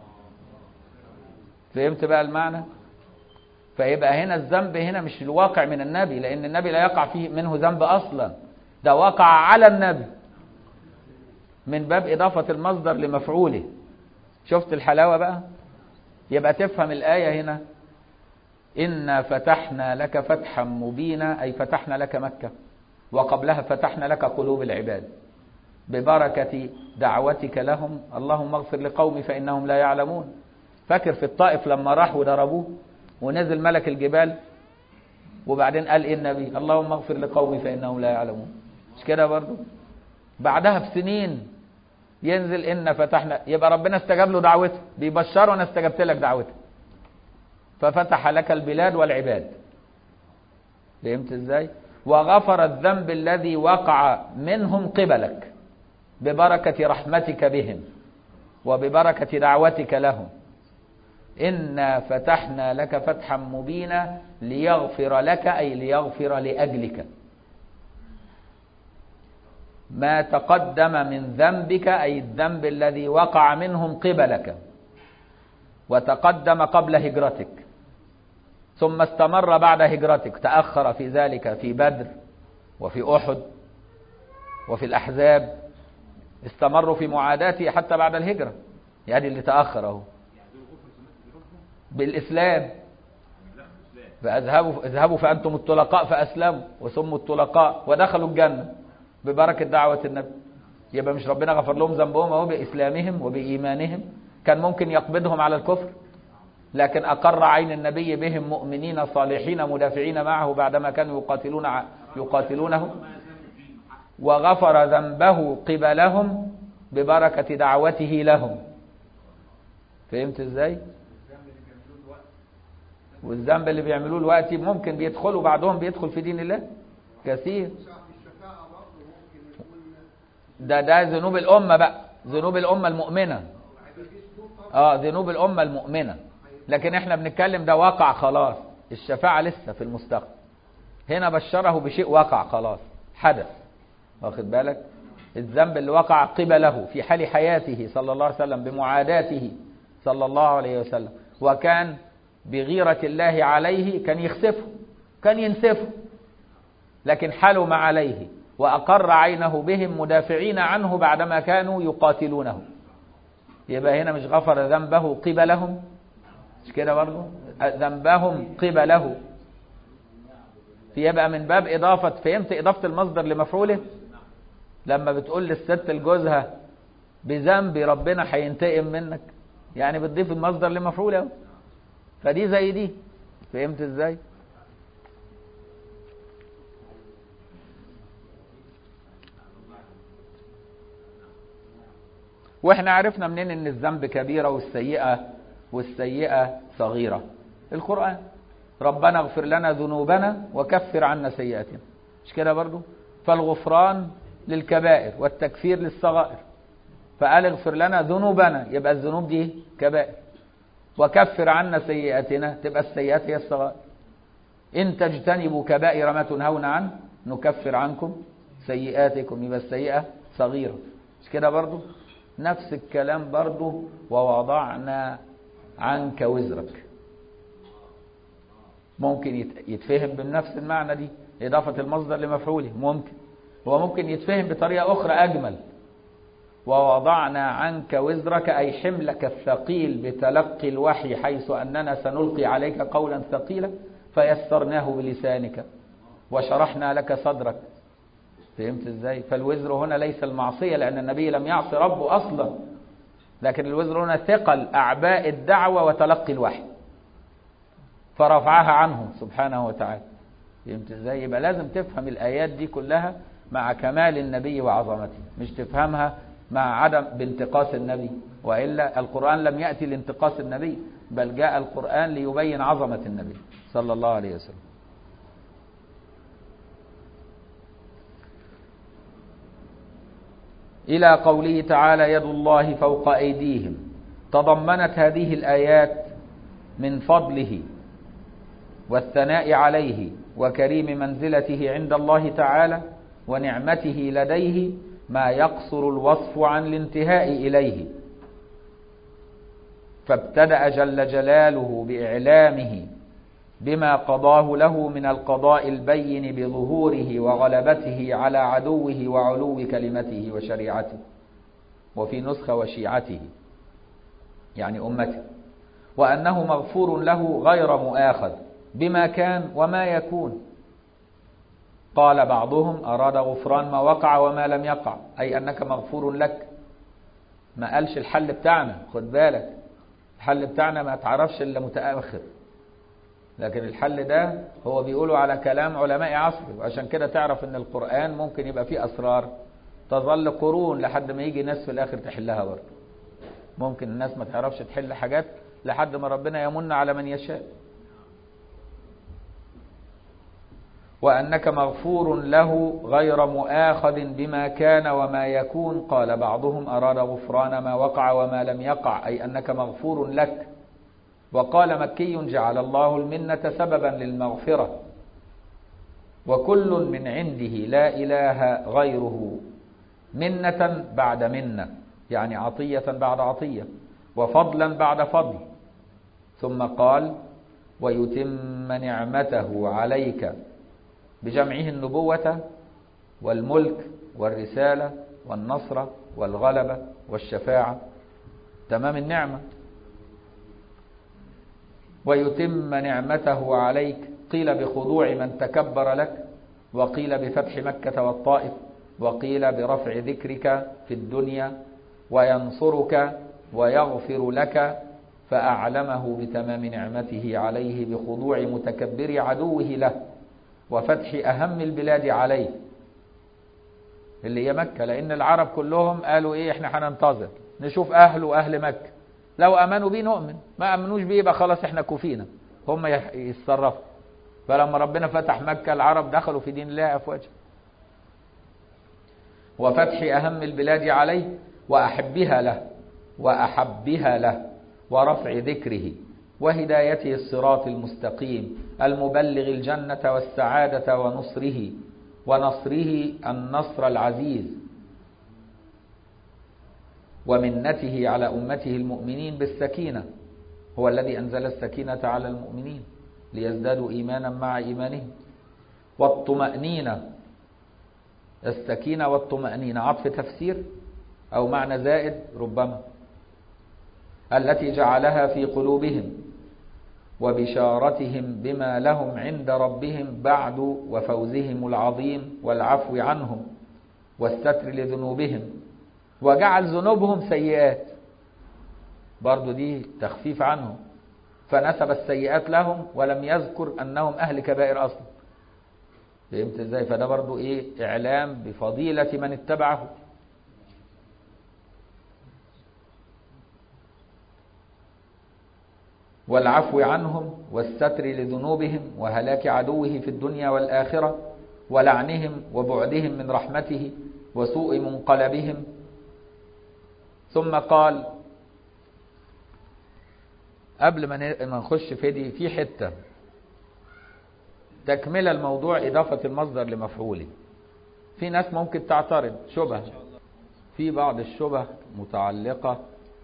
فهمت بقى المعنى؟ فيبقى هنا الذنب هنا مش الواقع من النبي، لأن النبي لا يقع فيه منه ذنب أصلا، ده وقع على النبي من باب إضافة المصدر لمفعوله. شفت الحلاوة بقى؟ يبقى تفهم الآية هنا إنا فتحنا لك فتحا مبينا، أي فتحنا لك مكة، وقبلها فتحنا لك قلوب العباد ببركة دعوتك لهم اللهم اغفر لقومي فإنهم لا يعلمون. فاكر في الطائف لما راح وضربوه ونزل ملك الجبال وبعدين قال إيه النبي؟ اللهم اغفر لقومي فإنهم لا يعلمون. مش كده برضو؟ بعدها بسنين ينزل إن فتحنا، يبقى ربنا استجاب له دعوته، بيبشره أنا استجبت لك دعوته ففتح لك البلاد والعباد. فهمت ازاي؟ وغفر الذنب الذي وقع منهم قبلك ببركة رحمتك بهم وببركة دعوتك لهم. إنا فتحنا لك فتحا مبينا ليغفر لك، أي ليغفر لأجلك ما تقدم من ذنبك، أي الذنب الذي وقع منهم قبلك وتقدم قبل هجرتك ثم استمر بعد هجرتك، تأخر في ذلك في بدر وفي أحد وفي الأحزاب، استمروا في معاداته حتى بعد الهجرة، يعني اللي تأخره بالإسلام. فاذهبوا فأنتم الطلقاء فأسلموا وسموا الطلقاء ودخلوا الجنة ببركة دعوة النبي. يبقى مش ربنا غفر لهم ذنبهم اهو بإسلامهم وبإيمانهم؟ كان ممكن يقبضهم على الكفر، لكن أقر عين النبي بهم مؤمنين صالحين مدافعين معه بعدما كانوا يقاتلونه، وغفر ذنبه قبلهم ببركة دعوته لهم. فهمت ازاي؟ والذنب اللي بيعملوه الوقت ممكن بيدخلوا بعضهم بيدخل في دين الله كثير. ده ذنوب الأمة بقى، ذنوب الأمة المؤمنة. ذنوب الأمة المؤمنة، لكن احنا بنتكلم ده واقع خلاص، الشفاعة لسه في المستقبل. هنا بشره بشيء وقع خلاص حدث، واخد بالك؟ الذنب اللي وقع قبله في حال حياته صلى الله عليه وسلم بمعاداته صلى الله عليه وسلم، وكان بغيرة الله عليه كان يخسفه كان ينسفه، لكن حلم عليه وأقر عينه بهم مدافعين عنه بعدما كانوا يقاتلونه. يبقى هنا مش غفر ذنبه قبلهم، مش كده برضه؟ ذنبهم قبله، يبقى من باب إضافة. فهمت إضافة المصدر لمفعوله؟ لما بتقول للست لجوزها بذنب ربنا هينتقم منك، يعني بتضيف المصدر لمفعوله، فدي زي دي. فهمت ازاي؟ واحنا عرفنا منين ان الذنب كبيرة والسيئة صغيرة؟ القرآن، ربنا اغفر لنا ذنوبنا وكفر عنا سيئاتنا، مش كده برضو؟ فالغفران للكبائر والتكفير للصغائر، فقال اغفر لنا ذنوبنا، يبقى الذنوب دي كبائر، وكفر عنا سيئاتنا تبقى السيئات هي الصغائر. إن تجتنبوا كبائر ما تنهون عنه نكفر عنكم سيئاتكم، يبقى السيئة صغيرة، مش كده برضو؟ نفس الكلام برضو، ووضعنا عنك وزرك، ممكن يتفهم بنفس المعنى دي، إضافة المصدر لمفعوله ممكن، وممكن يتفهم بطريقة أخرى أجمل، ووضعنا عنك وزرك أي حملك الثقيل بتلقي الوحي، حيث أننا سنلقي عليك قولا ثقيلا فيسرناه بلسانك وشرحنا لك صدرك. فهمت ازاي؟ فالوزر هنا ليس المعصية، لأن النبي لم يعصي ربه أصلا، لكن الوزر هنا ثقل أعباء الدعوة وتلقي الوحي فرفعها عنه سبحانه وتعالى. فهمت ازاي؟ يبقى لازم تفهم الآيات دي كلها مع كمال النبي وعظمته، مش تفهمها مع عدم بانتقاص النبي، وإلا القرآن لم يأتي لانتقاص النبي، بل جاء القرآن ليبين عظمة النبي صلى الله عليه وسلم. إلى قوله تعالى يد الله فوق أيديهم، تضمنت هذه الآيات من فضله والثناء عليه وكريم منزلته عند الله تعالى ونعمته لديه ما يقصر الوصف عن الانتهاء إليه، فابتدأ جل جلاله بإعلامه بما قضاه له من القضاء البين بظهوره وغلبته على عدوه وعلو كلمته وشريعته، وفي نسخة وشيعته. يعني أمته، وأنه مغفور له غير مؤاخذ بما كان وما يكون. قال بعضهم أراد غفران ما وقع وما لم يقع، أي أنك مغفور لك. ما قالش الحل بتاعنا، خد بالك الحل بتاعنا ما تعرفش إلا متأخر، لكن الحل ده هو بيقولوا على كلام علماء عصره، وعشان كده تعرف ان القرآن ممكن يبقى فيه أسرار تظل قرون لحد ما يجي ناس في الآخر تحلها برضه. ممكن الناس ما تعرفش تحل حاجات لحد ما ربنا يمن على من يشاء. وأنك مغفور له غير مؤاخذ بما كان وما يكون. قال بعضهم أراد غفران ما وقع وما لم يقع، أي أنك مغفور لك. وقال مكي جعل الله المنة سببا للمغفرة، وكل من عنده لا إله غيره، منة بعد منة، يعني عطية بعد عطية، وفضلا بعد فضل. ثم قال ويتم نعمته عليك، بجمعه النبوة والملك والرسالة والنصر والغلبة والشفاعة، تمام النعمة. ويتم نعمته عليك قيل بخضوع من تكبر لك، وقيل بفتح مكة والطائف، وقيل برفع ذكرك في الدنيا، وينصرك ويغفر لك، فأعلمه بتمام نعمته عليه بخضوع متكبر عدوه له، وفتح أهم البلاد عليه اللي هي مكة، لأن العرب كلهم قالوا إيه إحنا هننتظر نشوف أهل مكة، لو أمنوا بيه نؤمن، ما أمنوش بيه يبقى خلاص إحنا كوفينا، هم يتصرفوا. فلما ربنا فتح مكة العرب دخلوا في دين الله أفواجا. وفتح أهم البلاد عليه، وأحبها له، ورفع ذكره، وهدايته الصراط المستقيم المبلغ الجنة والسعادة، ونصره النصر العزيز، ومنته على أمته المؤمنين بالسكينة، هو الذي أنزل السكينة على المؤمنين ليزدادوا إيمانا مع إيمانهم. والطمأنينة، السكينة والطمأنينة عطف تفسير أو معنى زائد ربما، التي جعلها في قلوبهم، وبشارتهم بما لهم عند ربهم بعد، وفوزهم العظيم، والعفو عنهم، والستر لذنوبهم، وجعل ذنوبهم سيئات، برضو دي تخفيف عنهم، فنسب السيئات لهم ولم يذكر أنهم أهل كبائر أصلا. فهمت ازاي؟ فده برضو ايه؟ إعلام بفضيلة من اتبعه. والعفو عنهم، والستر لذنوبهم، وهلاك عدوه في الدنيا والآخرة، ولعنهم وبعدهم من رحمته، وسوء منقلبهم. ثم قال قبل ما نخش في دي في حتة تكمل الموضوع، إضافة المصدر لمفعوله. في ناس ممكن تعترض شبه، في بعض الشبه متعلقة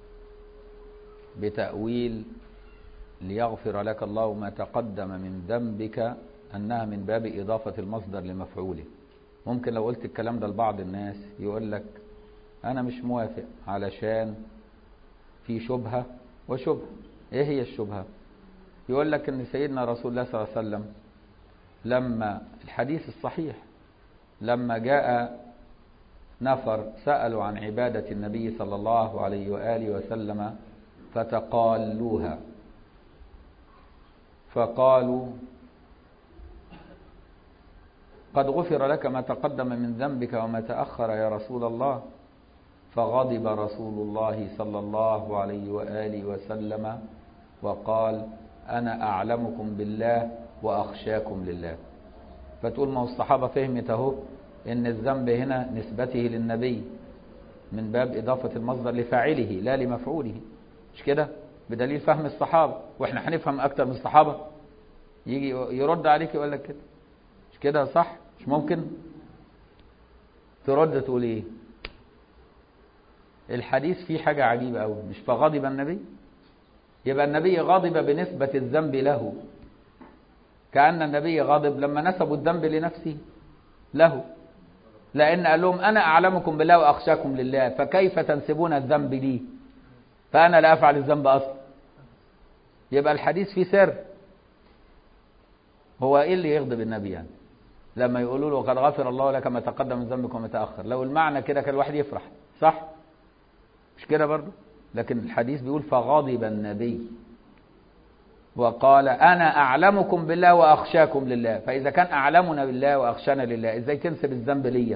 بتأويل ليغفر لك الله ما تقدم من ذنبك، أنها من باب إضافة المصدر لمفعوله. ممكن لو قلت الكلام ده لبعض الناس يقول لك أنا مش موافق، علشان في شبهة وشبهة. إيه هي الشبهة؟ يقول لك أن سيدنا رسول الله صلى الله عليه وسلم لما الحديث الصحيح لما جاء نفر سألوا عن عبادة النبي صلى الله عليه وآله وسلم فتقالوها، فقالوا قد غفر لك ما تقدم من ذنبك وما تأخر يا رسول الله. فغضب رسول الله صلى الله عليه وآله وسلم وقال أنا أعلمكم بالله وأخشاكم لله. فتقول ما هو الصحابة فهمت اهو إن الذنب هنا نسبته للنبي من باب إضافة المصدر لفاعله لا لمفعوله، مش كده؟ بدليل فهم الصحابة، وإحنا هنفهم أكتر من الصحابة. يجي يرد عليك يقول لك كده، مش كده؟ صح؟ مش ممكن ترد تقول إيه؟ الحديث فيه حاجة عجيبة أوي، مش فغضب النبي؟ يبقى النبي غضب بنسبة الذنب له، كأن النبي غضب لما نسبوا الذنب لنفسه له، لأن قال لهم أنا أعلمكم بالله وأخشاكم لله، فكيف تنسبون الذنب لي؟ فأنا لا أفعل الذنب أصلا. يبقى الحديث فيه سر. هو إيه اللي يغضب النبي يعني لما يقولوا له قد غفر الله لك ما تقدم من ذنبك وما تأخر؟ لو المعنى كده كان الواحد يفرح، صح؟ مش كده برضه؟ لكن الحديث بيقول فغضب النبي وقال أنا أعلمكم بالله وأخشاكم لله. فإذا كان أعلمنا بالله وأخشانا لله، إزاي تنسب الذنب ليا؟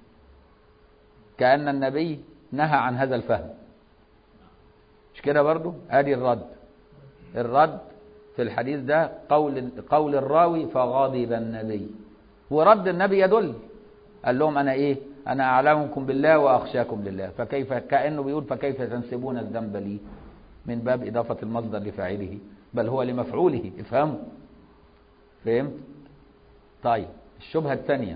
كأن النبي نهى عن هذا الفهم. مش كده برضه؟ ادي الرد في الحديث ده قول الراوي فغضب النبي، ورد النبي يدل، قال لهم انا ايه؟ انا اعلمكم بالله واخشاكم لله. فكيف، كأنه بيقول فكيف تنسبون الذنب لي، من باب اضافة المصدر لفاعله، بل هو لمفعوله. افهموا؟ فهمت؟ طيب الشبهة الثانية،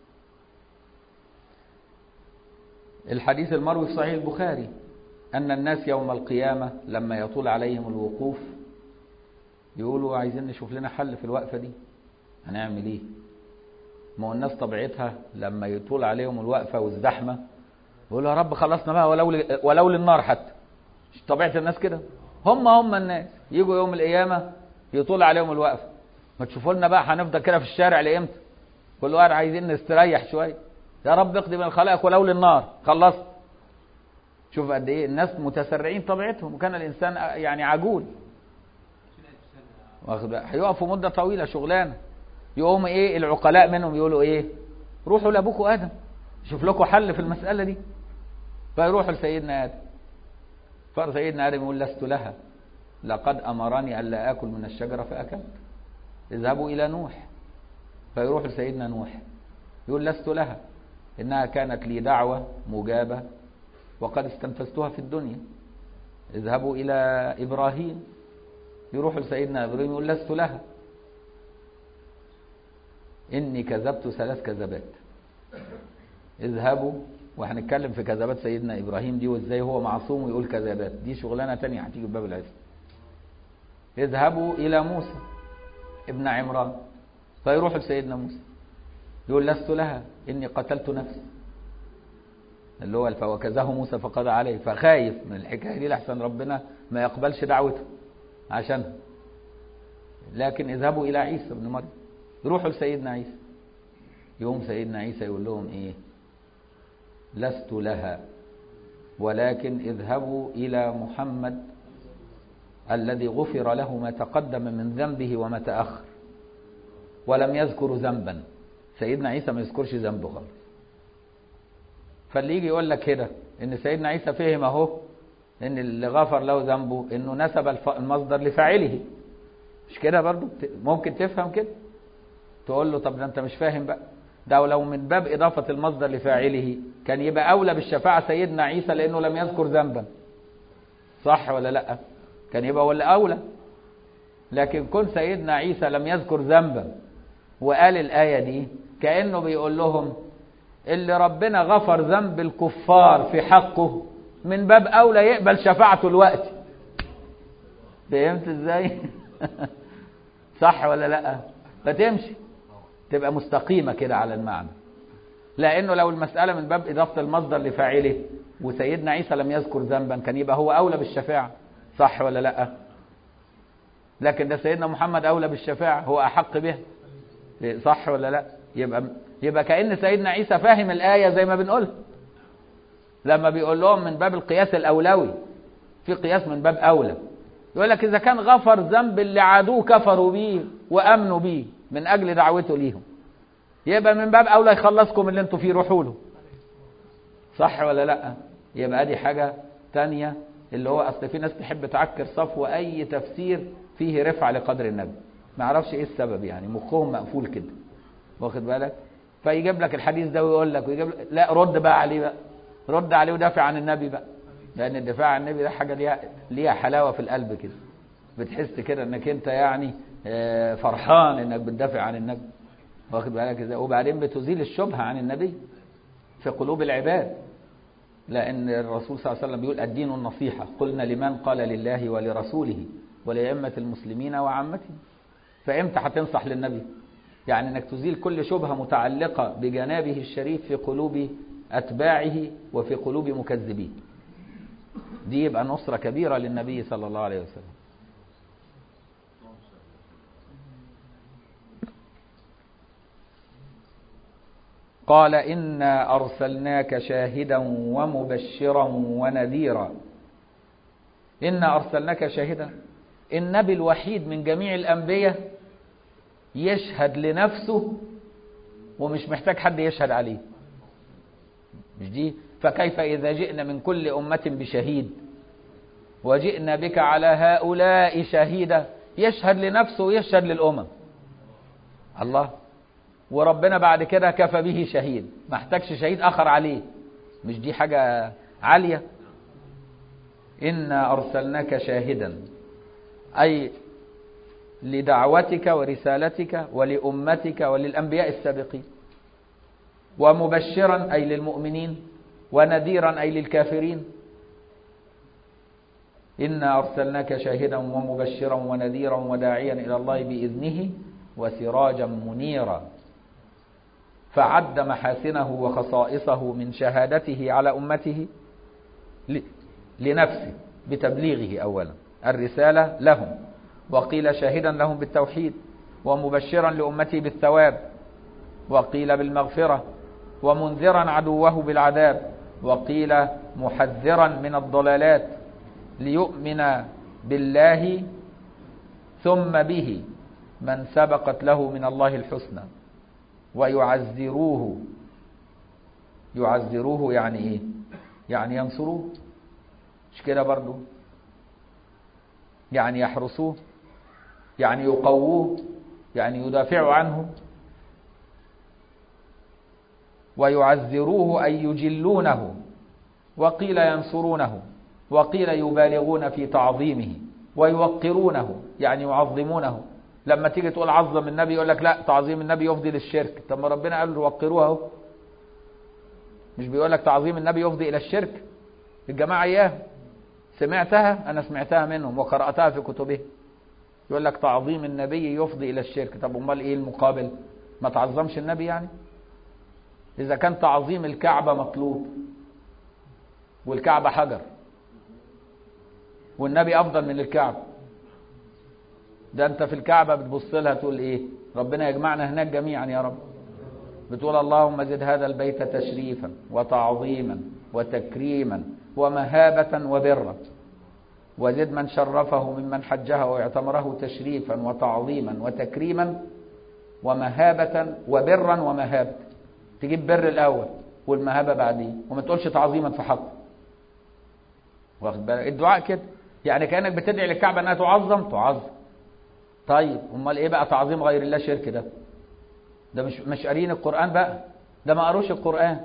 الحديث المروي في صحيح البخاري أن الناس يوم القيامة لما يطول عليهم الوقوف يقولوا عايزين نشوف لنا حل في الوقفة دي، هنعمل ايه؟ ما هو الناس طبيعتها لما يطول عليهم الوقفة والزحمة يقولوا يا رب خلصنا بقى ولو للنار حتى. مش طبيعة الناس كده؟ هم الناس يجوا يوم القيامة يطول عليهم الوقفة، ما تشوفوا لنا بقى هنفضل كده في الشارع لإمتى؟ كل واحد عايزين نستريح شوية، يا رب اقضي من الخلائق ولو للنار، خلصت. شوف قد ايه الناس متسرعين طبيعتهم، وكان الانسان يعني عجول، هيقفوا مده طويله شغلانه، يقوم ايه العقلاء منهم يقولوا ايه؟ روحوا لابوكوا ادم شوف لكم حل في المساله دي. فيروحوا لسيدنا ادم، فسيدنا ادم يقول لست لها، لقد امرني الا اكل من الشجره فاكلت. اذهبوا الى نوح، فيروح لسيدنا نوح يقول لست لها، انها كانت لي دعوه مجابه وقد استنفذتها في الدنيا. اذهبوا إلى إبراهيم، يروح لسيدنا إبراهيم يقول لست لها، إني كذبت 3 كذبات. اذهبوا، وهنتكلم في كذبات سيدنا إبراهيم دي وإزاي هو معصوم ويقول كذبات، دي شغلانة تانية هتيجي بباب العزم. اذهبوا إلى موسى ابن عمران، فيروح لسيدنا موسى يقول لست لها، إني قتلت نفسي، اللي هو فوكزه موسى فقضى عليه، فخايف من الحكايه دي لحسن ربنا ما يقبلش دعوته عشانها. لكن اذهبوا الى عيسى ابن مريم، يروحوا لسيدنا عيسى، يقوم سيدنا عيسى يقول لهم ايه؟ لست لها، ولكن اذهبوا الى محمد الذي غفر له ما تقدم من ذنبه وما تأخر ولم يذكر ذنبا. سيدنا عيسى ما يذكرش ذنبه خالص. فاللي يجي يقول لك كده ان سيدنا عيسى فهم اهو ان اللي غفر له ذنبه انه نسب المصدر لفاعله، مش كده برضو؟ ممكن تفهم كده، تقول له طب ده انت مش فاهم بقى، ده لو من باب اضافه المصدر لفاعله كان يبقى اولى بالشفاعه سيدنا عيسى لانه لم يذكر ذنبا، صح ولا لا؟ كان يبقى ولا اولى. لكن كون سيدنا عيسى لم يذكر ذنبا وقال الايه دي، كانه بيقول لهم اللي ربنا غفر ذنب الكفار في حقه من باب اولى يقبل شفاعته الوقت. فهمت ازاي؟ صح ولا لا؟ فتمشي تبقى مستقيمه كده على المعنى، لانه لو المساله من باب اضافه المصدر لفاعله وسيدنا عيسى لم يذكر ذنبا كان يبقى هو اولى بالشفاعه، صح ولا لا؟ لكن ده سيدنا محمد اولى بالشفاعه، هو احق بها، صح ولا لا؟ يبقى كأن سيدنا عيسى فاهم الآية زي ما بنقول لما بيقول لهم من باب القياس الأولوي، في قياس من باب أولى، يقول لك إذا كان غفر ذنب اللي عادوه كفروا بيه وأمنوا بيه من أجل دعوته ليهم، يبقى من باب أولى يخلصكم اللي انتوا فيه، روحوا له، صح ولا لا؟ يبقى دي حاجة تانية، اللي هو أصل في ناس تحب تعكر صفو أي تفسير فيه رفع لقدر النبي، ما اعرفش إيه السبب، يعني مخهم مقفول كده، واخد بالك؟ فيجيب لك الحديث ده ويقول لك لا رد بقى عليه بقى، رد عليه ودافع عن النبي بقى، لان الدفاع عن النبي ده حاجه ليها حلاوه في القلب كده، بتحس كده انك انت يعني فرحان انك بتدافع عن النبي، واخد بالك ازاي؟ وبعدين بتزيل الشبهه عن النبي في قلوب العباد، لان الرسول صلى الله عليه وسلم بيقول الدين النصيحه، قلنا لمن؟ قال لله ولرسوله ولأئمة المسلمين وعامتهم. فامتى هتنصح للنبي؟ يعني انك تزيل كل شبهة متعلقة بجنابه الشريف في قلوب أتباعه وفي قلوب مكذبين. دي يبقى نصرة كبيرة للنبي صلى الله عليه وسلم. قال إنا أرسلناك شاهدا ومبشرا ونذيرا. إنا أرسلناك شاهدا، النبي الوحيد من جميع الأنبياء يشهد لنفسه ومش محتاج حد يشهد عليه. مش دي؟ فكيف إذا جئنا من كل أمة بشهيد وجئنا بك على هؤلاء شهيدا، يشهد لنفسه ويشهد للأمم. الله، وربنا بعد كده كفى به شهيد، ما احتاجش شهيد آخر عليه. مش دي حاجة عالية؟ إنا أرسلناك شاهدا أي لدعوتك ورسالتك ولأمتك وللأنبياء السابقين، ومبشرا أي للمؤمنين، ونذيرا أي للكافرين. إنا أرسلناك شاهدا ومبشرا ونذيرا وداعيا إلى الله بإذنه وسراجا منيرا. فعد محاسنه وخصائصه من شهادته على أمته لنفسه بتبليغه أولا الرسالة لهم، وقيل شاهدا لهم بالتوحيد، ومبشرا لأمته بالثواب، وقيل بالمغفرة، ومنذرا عدوه بالعذاب، وقيل محذرا من الضلالات ليؤمن بالله ثم به من سبقت له من الله الحسنى، ويعزروه. يعزروه يعني ايه؟ يعني ينصروه، مش كده برضو؟ يعني يحرسوه، يعني يقووه، يعني يدافعوا عنه. ويعزروه أي يجلونه، وقيل ينصرونه، وقيل يبالغون في تعظيمه، ويوقرونه يعني يعظمونه. لما تيجي تقول عظم النبي يقول لك لا، تعظيم النبي يفضي للشرك. طب ما ربنا قال وقروه اهو، مش بيقول لك تعظيم النبي يفضي الى الشرك؟ الجماعه اياه سمعتها، انا سمعتها منهم وقراتها في كتبه. يقول لك تعظيم النبي يفضي الى الشرك. طب امال ايه المقابل؟ ما تعظمش النبي يعني؟ اذا كان تعظيم الكعبه مطلوب، والكعبه حجر، والنبي افضل من الكعبه، ده انت في الكعبة بتبص لها تقول ايه؟ ربنا يجمعنا هناك جميعا يا رب. بتقول اللهم زد هذا البيت تشريفا وتعظيما وتكريما ومهابة وبرا، وزد من شرفه ممن حجها واعتمره تشريفا وتعظيما وتكريما ومهابة وبرا ومهابة. تجيب بر الأول والمهابة بعدين، وما تقولش تعظيما في حق. واخد بالك؟ الدعاء كده يعني كأنك بتدعي للكعبة انها تعظم. طيب امال ايه بقى تعظيم غير الله؟ شرك ده. ده مش قارين القرآن بقى، ده ما قروش القرآن.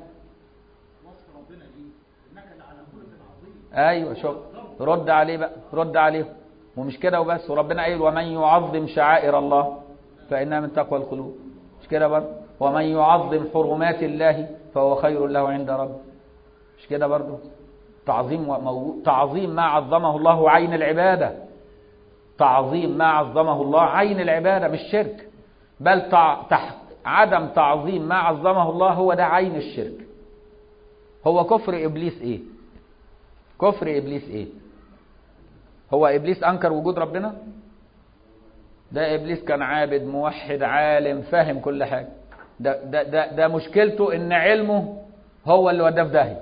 ايوه شوف، رد عليه بقى، رد عليه. ومش كده وبس، وربنا قايل ومن يعظم شعائر الله فإنها من تقوى القلوب. مش كده برضه؟ ومن يعظم حرمات الله فهو خير له عند ربه. مش كده برضه؟ تعظيم ما عظمه الله عين العبادة. تعظيم ما عظمه الله عين العبادة، مش شرك. بل عدم تعظيم ما عظمه الله هو ده عين الشرك. هو كفر إبليس إيه؟ كفر إبليس إيه؟ هو إبليس أنكر وجود ربنا؟ ده إبليس كان عابد موحد عالم فاهم كل حاجة. ده مشكلته إن علمه هو اللي وداه في داهية.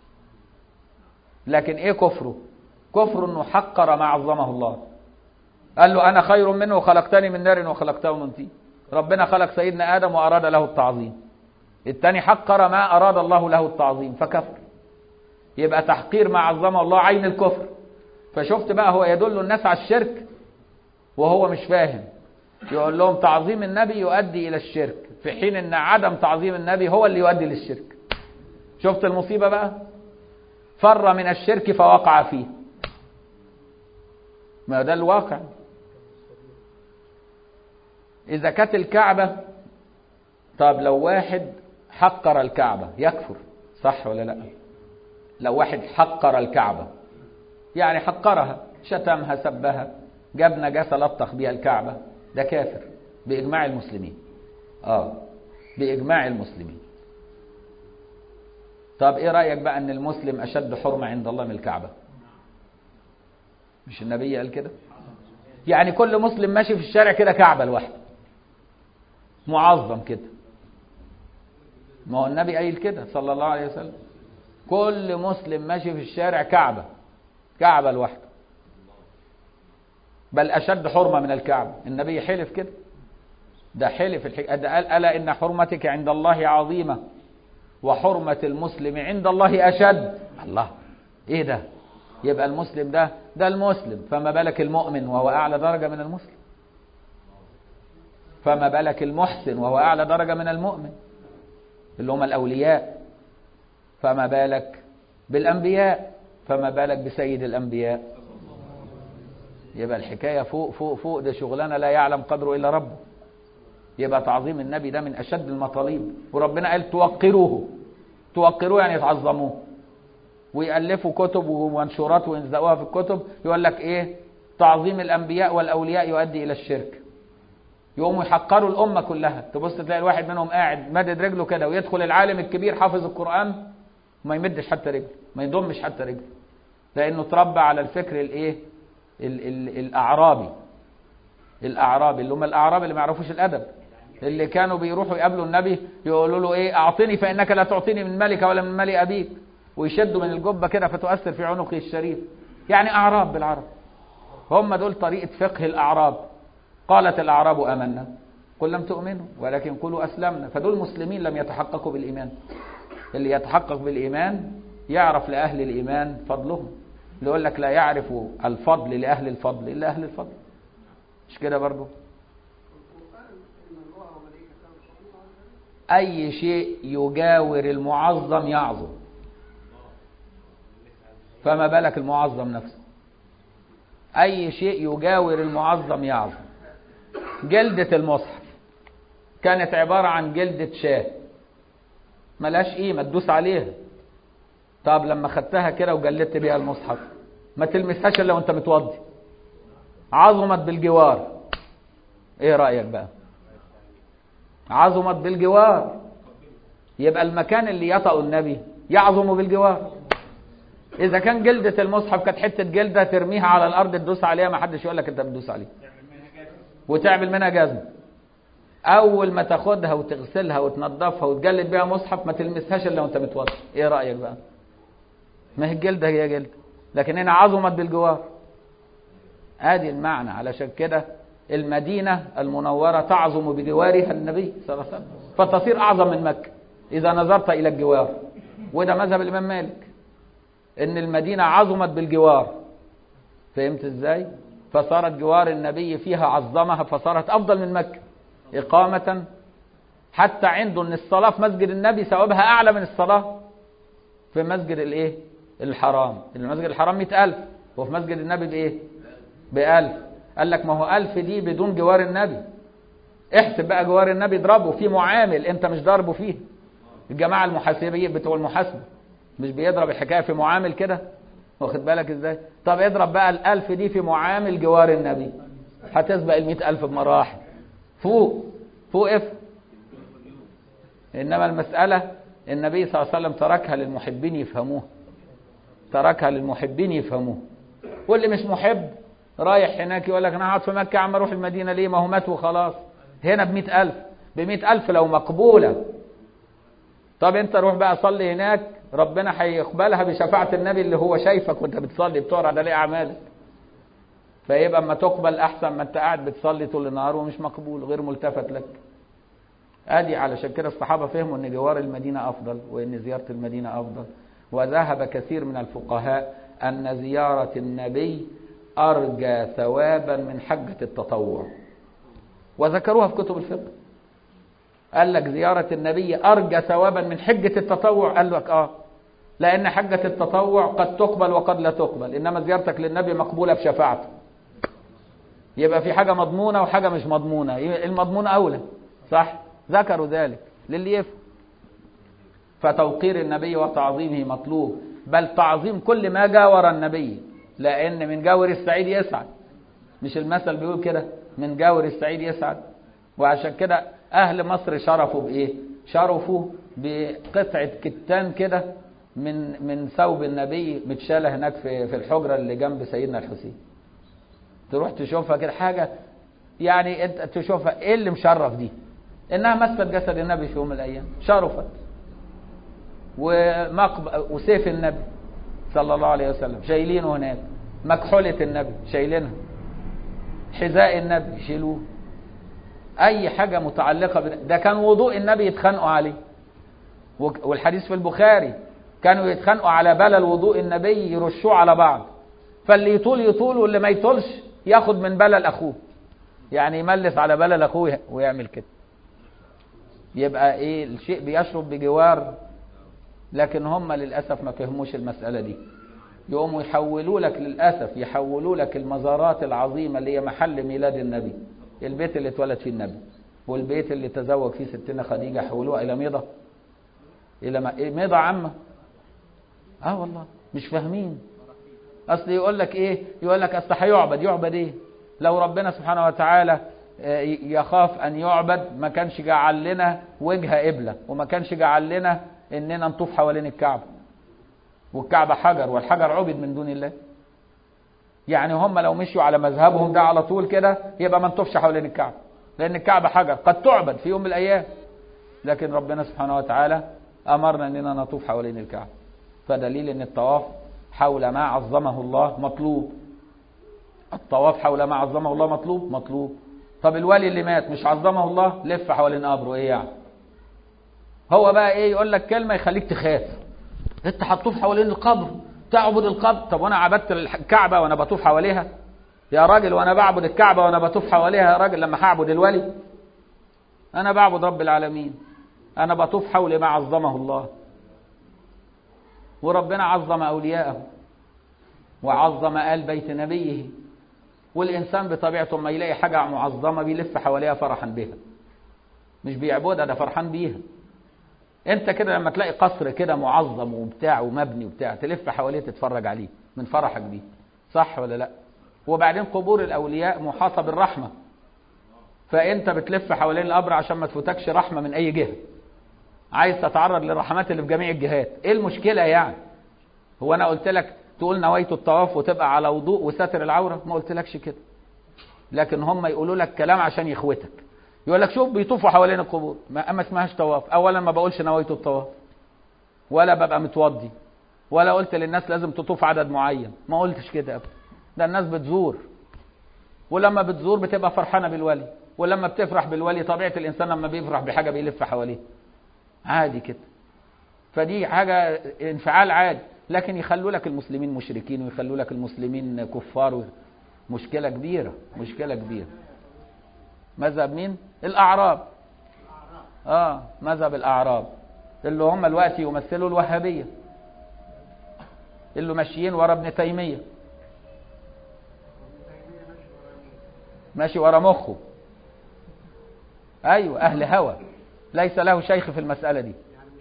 لكن إيه كفره؟ كفره إنه حقر ما عظمه الله. قال له أنا خير منه وخلقتني من نار وخلقته من طين. ربنا خلق سيدنا آدم وأراد له التعظيم، الثاني حقر ما أراد الله له التعظيم فكفر. يبقى تحقير ما عظمه الله عين الكفر. فشفت بقى، هو يدل الناس على الشرك وهو مش فاهم، يقول لهم تعظيم النبي يؤدي إلى الشرك، في حين أن عدم تعظيم النبي هو اللي يؤدي للشرك. شفت المصيبة بقى؟ فر من الشرك فوقع فيه. ما ده الواقع. إذا كانت الكعبة، طب لو واحد حقر الكعبة يكفر صح ولا لا؟ لو واحد حقر الكعبة يعني حقرها، شتمها سبها، جاب نجاسة لطخ بها الكعبة، ده كافر بإجماع المسلمين. بإجماع المسلمين. طب إيه رأيك بقى أن المسلم أشد حرمة عند الله من الكعبة؟ مش النبي قال كده؟ يعني كل مسلم ماشي في الشارع كده كعبة لوحده معظم كده. ما هو النبي قايل كده صلى الله عليه وسلم، كل مسلم ماشي في الشارع كعبة لوحده، بل أشد حرمة من الكعبة. النبي حلف كده، ده حلف ده قال ألا إن حرمتك عند الله عظيمة وحرمة المسلم عند الله أشد. الله، إيه ده؟ يبقى المسلم ده المسلم، فما بالك المؤمن وهو أعلى درجة من المسلم، فما بالك المحسن وهو أعلى درجة من المؤمن اللي هم الأولياء، فما بالك بالأنبياء، فما بالك بسيد الأنبياء. يبقى الحكاية فوق فوق فوق، ده شغلانة لا يعلم قدره إلا ربه. يبقى تعظيم النبي ده من أشد المطالب، وربنا قال توقروه يعني تعظموه، ويألفوا كتب ومنشورات وينزقوها في الكتب، يقول لك إيه؟ تعظيم الأنبياء والأولياء يؤدي إلى الشرك. يقوموا يحقروا الأمة كلها، تبص تلاقي الواحد منهم قاعد مدد رجله كده، ويدخل العالم الكبير حافظ القرآن ما يمدش حتى رجله، ما يضمش حتى رجله، لأنه تربى على الفكر الإيه؟ الأعرابي اللي هم الأعراب اللي ما يعرفوش الأدب، اللي كانوا بيروحوا يقابلوا النبي يقولوا له إيه؟ أعطني فإنك لا تعطيني من مالك ولا من مال أبيك، ويشدوا من الجبة كده فتؤثر في عنقه الشريف. يعني أعراب بالعرب، هم دول طريقة فقه الأعراب. قالت الأعراب آمنا قل لم تؤمنوا ولكن قولوا أسلمنا. فدول مسلمين لم يتحققوا بالإيمان. اللي يتحقق بالإيمان يعرف لأهل الإيمان فضلهم، اللي يقول لك لا يعرف الفضل لأهل الفضل إلا أهل الفضل، مش كده برضو؟ أي شيء يجاور المعظم يعظم، فما بالك المعظم نفسه. أي شيء يجاور المعظم يعظم. جلدة المصحف كانت عبارة عن جلدة شاه ملاش قيمة تدوس عليها. طب لما خدتها كده وجلدت بيها المصحف ما تلمسهاش الا وانت متوضي، عظمت بالجوار. ايه رأيك بقى؟ عظمت بالجوار، يبقى المكان اللي يطأ النبي يعظم بالجوار. اذا كان جلدة المصحف كانت حتة جلدة ترميها على الارض تدوس عليها ما حدش يقول لك انت بتدوس عليها، وتعمل منها جزمة. اول ما تاخدها وتغسلها وتنظفها وتجلد بيها مصحف ما تلمسهاش الا وانت متوضي. ايه رأيك بقى؟ ما هي الجلدة هي جلدة، لكن هنا عظمت بالجوار. ادي المعنى. علشان كده المدينة المنورة تعظم بجوارها النبي صلى الله عليه وسلم، فتصير اعظم من مكة اذا نظرت الى الجوار. وده مذهب الامام مالك، ان المدينة عظمت بالجوار. فهمت ازاي؟ فصارت جوار النبي فيها عظمها، فصارت افضل من مكة اقامة. حتى عنده ان الصلاة في مسجد النبي ثوابها اعلى من الصلاة في مسجد الايه؟ الحرام. المسجد الحرام 100,000 وفي مسجد النبي بايه؟ ب1000. قال لك ما هو 1000 دي بدون جوار النبي. احسب بقى جوار النبي اضربه في معامل انت مش ضاربه فيه. الجماعة المحاسبين بتوع المحاسبة مش بيضرب الحكاية في معامل كده، واخد بالك ازاي؟ طب اضرب بقى 1000 دي في معامل جوار النبي، هتسبق 100,000 بمراحل. فوق انما المسألة النبي صلى الله عليه وسلم تركها للمحبين يفهموه. واللي مش محب رايح هناك يقول لك انا هقعد في مكة عم اروح المدينة ليه؟ ما هو مات وخلاص. هنا ب100,000 لو مقبولة. طب انت روح بقى صلي هناك، ربنا هيقبلها بشفاعة النبي اللي هو شايفك وانت بتصلي بتقرأ عليه اعمالك. فيبقى اما تقبل احسن ما انت قاعد بتصلي طول النهار ومش مقبول غير ملتفت لك. ادي علشان كده الصحابة فهموا ان جوار المدينة افضل وان زيارة المدينة افضل. وذهب كثير من الفقهاء ان زيارة النبي ارجى ثوابا من حجة التطوع، وذكروها في كتب الفقه. قال لك زيارة النبي ارجى ثوابا من حجة التطوع. قال لك لان حجة التطوع قد تقبل وقد لا تقبل، انما زيارتك للنبي مقبولة بشفاعته. يبقى في حاجة مضمونة وحاجة مش مضمونة، المضمونة اولى، صح؟ ذكروا ذلك للي يفهم. فتوقير النبي وتعظيمه مطلوب، بل تعظيم كل ما جاور النبي، لأن من جاور السعيد يسعد. مش المثل بيقول كده؟ من جاور السعيد يسعد. وعشان كده أهل مصر شرفوا بإيه؟ شرفوا بقطعة كتان كده من ثوب النبي متشالة هناك في الحجرة اللي جنب سيدنا الحسين. تروح تشوفها كده حاجة يعني انت تشوفها ايه اللي مشرف دي؟ انها مست جسد النبي في يوم من الايام شرفت، وسيف النبي صلى الله عليه وسلم شايلينه هناك، مكحولة النبي شايلينها، حذاء النبي يشيلوه، اي حاجة متعلقة ده كان وضوء النبي يتخانقوا عليه، والحديث في البخاري كانوا يتخانقوا على بلل وضوء النبي يرشوه على بعض، فاللي يطول يطول واللي ما يطولش ياخد من بلل اخوه، يعني يملس على بلل اخوه ويعمل كده، يبقى ايه الشيء بيشرب بجوار. لكن هم للاسف ما فهموش المسألة دي، يقوموا يحولوا لك للاسف يحولوا لك المزارات العظيمة اللي هي محل ميلاد النبي، البيت اللي اتولد فيه النبي والبيت اللي تزوج فيه ستنا خديجة، حولوها الى ميضة، الى ميضة عامة. والله مش فاهمين. اصل يقول لك ايه، يقول لك اصل يعبد ايه؟ لو ربنا سبحانه وتعالى يخاف ان يعبد ما كانش جعل لنا وجهة قبلة، وما كانش جعل لنا اننا نطوف حوالين الكعبة، والكعبة حجر والحجر عبد من دون الله. يعني هم لو مشوا على مذهبهم ده على طول كده يبقى ما نطوفش حوالين الكعبة، لان الكعبة حجر قد تعبد في يوم من الايام، لكن ربنا سبحانه وتعالى امرنا اننا نطوف حوالين الكعبة. فدليل ان الطواف حول ما عظمه الله مطلوب، الطواف حول ما عظمه الله مطلوب. طب الولي اللي مات مش عظمه الله، لف حوالين قبره، ايه يعني؟ هو بقى ايه؟ يقول لك كلمة يخليك تخاف، انت هتطوف حوالين القبر، تعبد القبر. طب وانا عبدت الكعبة وانا بطوف حواليها يا راجل؟ وانا بعبد الكعبة وانا بطوف حواليها يا راجل لما هعبد الولي؟ انا بعبد رب العالمين، انا بطوف حول ما عظمه الله. وربنا عظم اولياءه وعظم آل بيت نبيه، والإنسان بطبيعته ما يلاقي حاجة معظمة بيلف حواليها فرحا بها، مش بيعبدها، ده فرحان بيها. انت كده لما تلاقي قصر كده معظم وبتاع ومبني وبتاع تلف حواليه تتفرج عليه من فرحك بيه، صح ولا لا؟ وبعدين قبور الأولياء محاطة بالرحمة، فانت بتلف حوالين القبر عشان ما تفوتكش رحمة من أي جهة، عايز تتعرض للرحمات اللي في جميع الجهات. ايه المشكلة يعني؟ هو أنا قلت لك تقول نويت الطواف وتبقى على وضوء وساتر العورة؟ ما قلت لكش كده. لكن هم يقولوا لك كلام عشان يخوتك، يقول لك شوف بيطوفوا حوالين القبور، ما اسمهاش طواف. اولا ما بقولش نويت الطواف، ولا ببقى متوضي، ولا قلت للناس لازم تطوف عدد معين، ما قلتش كده ابدا. ده الناس بتزور، ولما بتزور بتبقى فرحانة بالولي، ولما بتفرح بالولي طبيعة الإنسان لما بيفرح بحاجة بيلف حواليه عادي كده. فدي حاجة انفعال عادي، لكن يخلوا لك المسلمين مشركين ويخلوا لك المسلمين كفار، مشكلة كبيرة، مشكلة كبيرة. مذهب مين؟ الأعراب. مذهب الأعراب اللي هم الوقت يمثلوا الوهابية، اللي ماشيين ورا ابن تيمية، ماشي ورا مخه. أيوة، أهل هوى، ليس له شيخ في المسألة دي.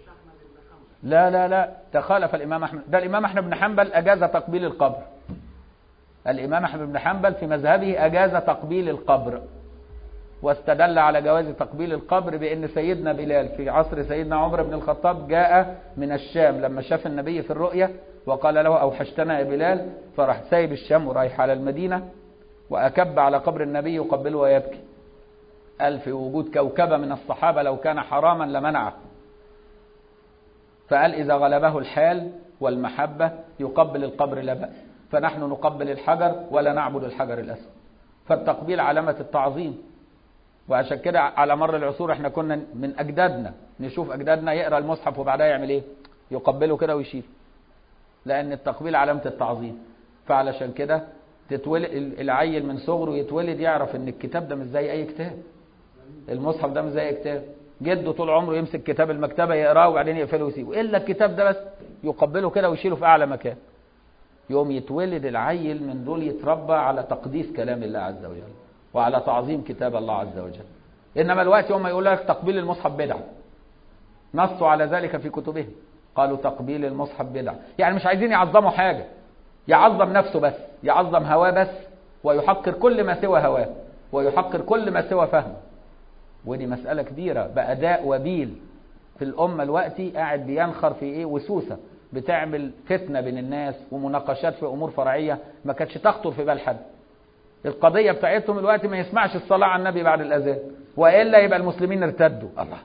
لا تخالف الإمام أحمد. ده الإمام أحمد بن حنبل أجاز تقبيل القبر، الإمام أحمد بن حنبل في مذهبه أجاز تقبيل القبر، واستدل على جواز تقبيل القبر بأن سيدنا بلال في عصر سيدنا عمر بن الخطاب جاء من الشام لما شاف النبي في الرؤية وقال له أوحشتنا يا بلال، فراح سايب الشام ورايح على المدينة وأكب على قبر النبي يقبله ويبكي. قال في وجود كوكبة من الصحابة لو كان حراما لمنعه، فقال إذا غلبه الحال والمحبة يقبل القبر لا بأس، فنحن نقبل الحجر ولا نعبد الحجر الأسود. فالتقبيل علامة التعظيم، وعشان كده على مر العصور احنا كنا من أجدادنا نشوف أجدادنا يقرأ المصحف وبعدها يعمل ايه؟ يقبله كده ويشيل، لأن التقبيل علامة التعظيم. فعلشان كده تتولد العيل من صغره يتولد يعرف ان الكتاب ده مش زي أي كتاب، المصحف ده مش زي أي كتاب. جده طول عمره يمسك كتاب المكتبة يقراه وبعدين يقفله ويسيبه، إلا الكتاب ده بس يقبله كده ويشيله في أعلى مكان. يوم يتولد العيل من دول يتربى على تقديس كلام الله عز وجل وعلى تعظيم كتاب الله عز وجل. إنما الوقت يوم يقول لك تقبيل المصحف بدعة، نصوا على ذلك في كتبهم، قالوا تقبيل المصحف بدعة، يعني مش عايزين يعظموا حاجة، يعظم نفسه بس، يعظم هواه بس، ويحقر كل ما سوى هواه ويحقر كل ما سوى فهمه. ودي مسألة كبيرة بقى، داء وبيل في الأمة الوقتي قاعد بينخر في إيه؟ وسوسة بتعمل فتنة بين الناس ومناقشات في أمور فرعية ما كانتش تخطر في بال حد. القضية بتاعتهم الوقت ما يسمعش الصلاة على النبي بعد الأذان، وإلا يبقى المسلمين ارتدوا. الله،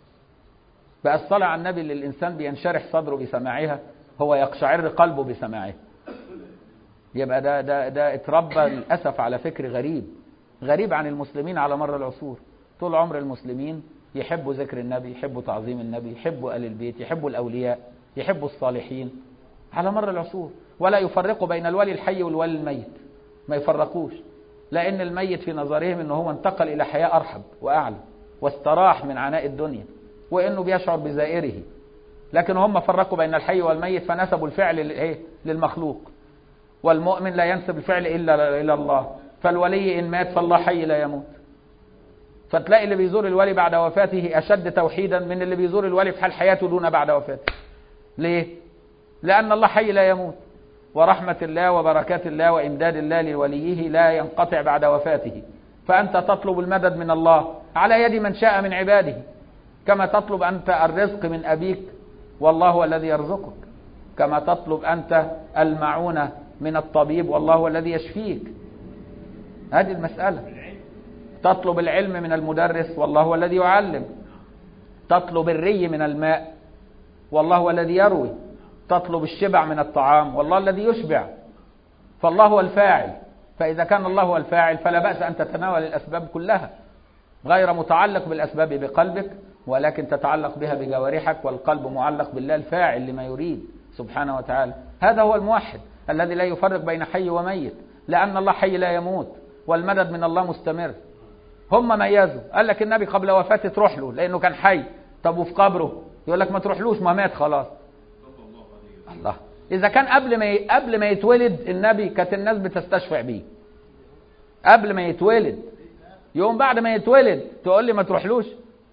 بقى الصلاة على النبي اللي الإنسان بينشرح صدره بسماعها، هو يقشعر قلبه بسماعها. يبقى ده اتربى للأسف على فكر غريب عن المسلمين على مر العصور. طول عمر المسلمين يحبوا ذكر النبي، يحبوا تعظيم النبي، يحبوا آل البيت، يحبوا الأولياء، يحبوا الصالحين على مر العصور، ولا يفرقوا بين الولي الحي والولي الميت، ما يفرقوش، لأن الميت في نظرهم أنه هو انتقل إلى حياة أرحب وأعلى واستراح من عناء الدنيا، وأنه بيشعر بزائره. لكن هم فرقوا بين الحي والميت فنسبوا الفعل للمخلوق، والمؤمن لا ينسب الفعل إلا إلى الله. فالولي إن مات فالله حي لا يموت. فتلاقي اللي بيزور الولي بعد وفاته أشد توحيدا من اللي بيزور الولي في حال حياته دون بعد وفاته. ليه؟ لأن الله حي لا يموت، ورحمة الله وبركات الله وإمداد الله لوليه لا ينقطع بعد وفاته. فأنت تطلب المدد من الله على يد من شاء من عباده، كما تطلب أنت الرزق من أبيك والله هو الذي يرزقك، كما تطلب أنت المعونة من الطبيب والله هو الذي يشفيك. هذه المسألة. تطلب العلم من المدرس والله هو الذي يعلم. تطلب الري من الماء والله هو الذي يروي. تطلب الشبع من الطعام والله الذي يشبع. فالله هو الفاعل. فإذا كان الله هو الفاعل فلا بأس أن تتناول الأسباب كلها، غير متعلق بالأسباب بقلبك، ولكن تتعلق بها بجوارحك، والقلب معلق بالله الفاعل لما يريد سبحانه وتعالى. هذا هو الموحد الذي لا يفرق بين حي وميت، لأن الله حي لا يموت والمدد من الله مستمر. هم ميزوا، قال لك النبي قبل وفاته تروح له لأنه كان حي. طب وفي قبره يقول لك ما تروحلوش، ما مات خلاص. الله، إذا كان قبل ما يتولد النبي كانت الناس بتستشفع بيه قبل ما يتولد، يوم بعد ما يتولد تقول لي ما تروحلوش؟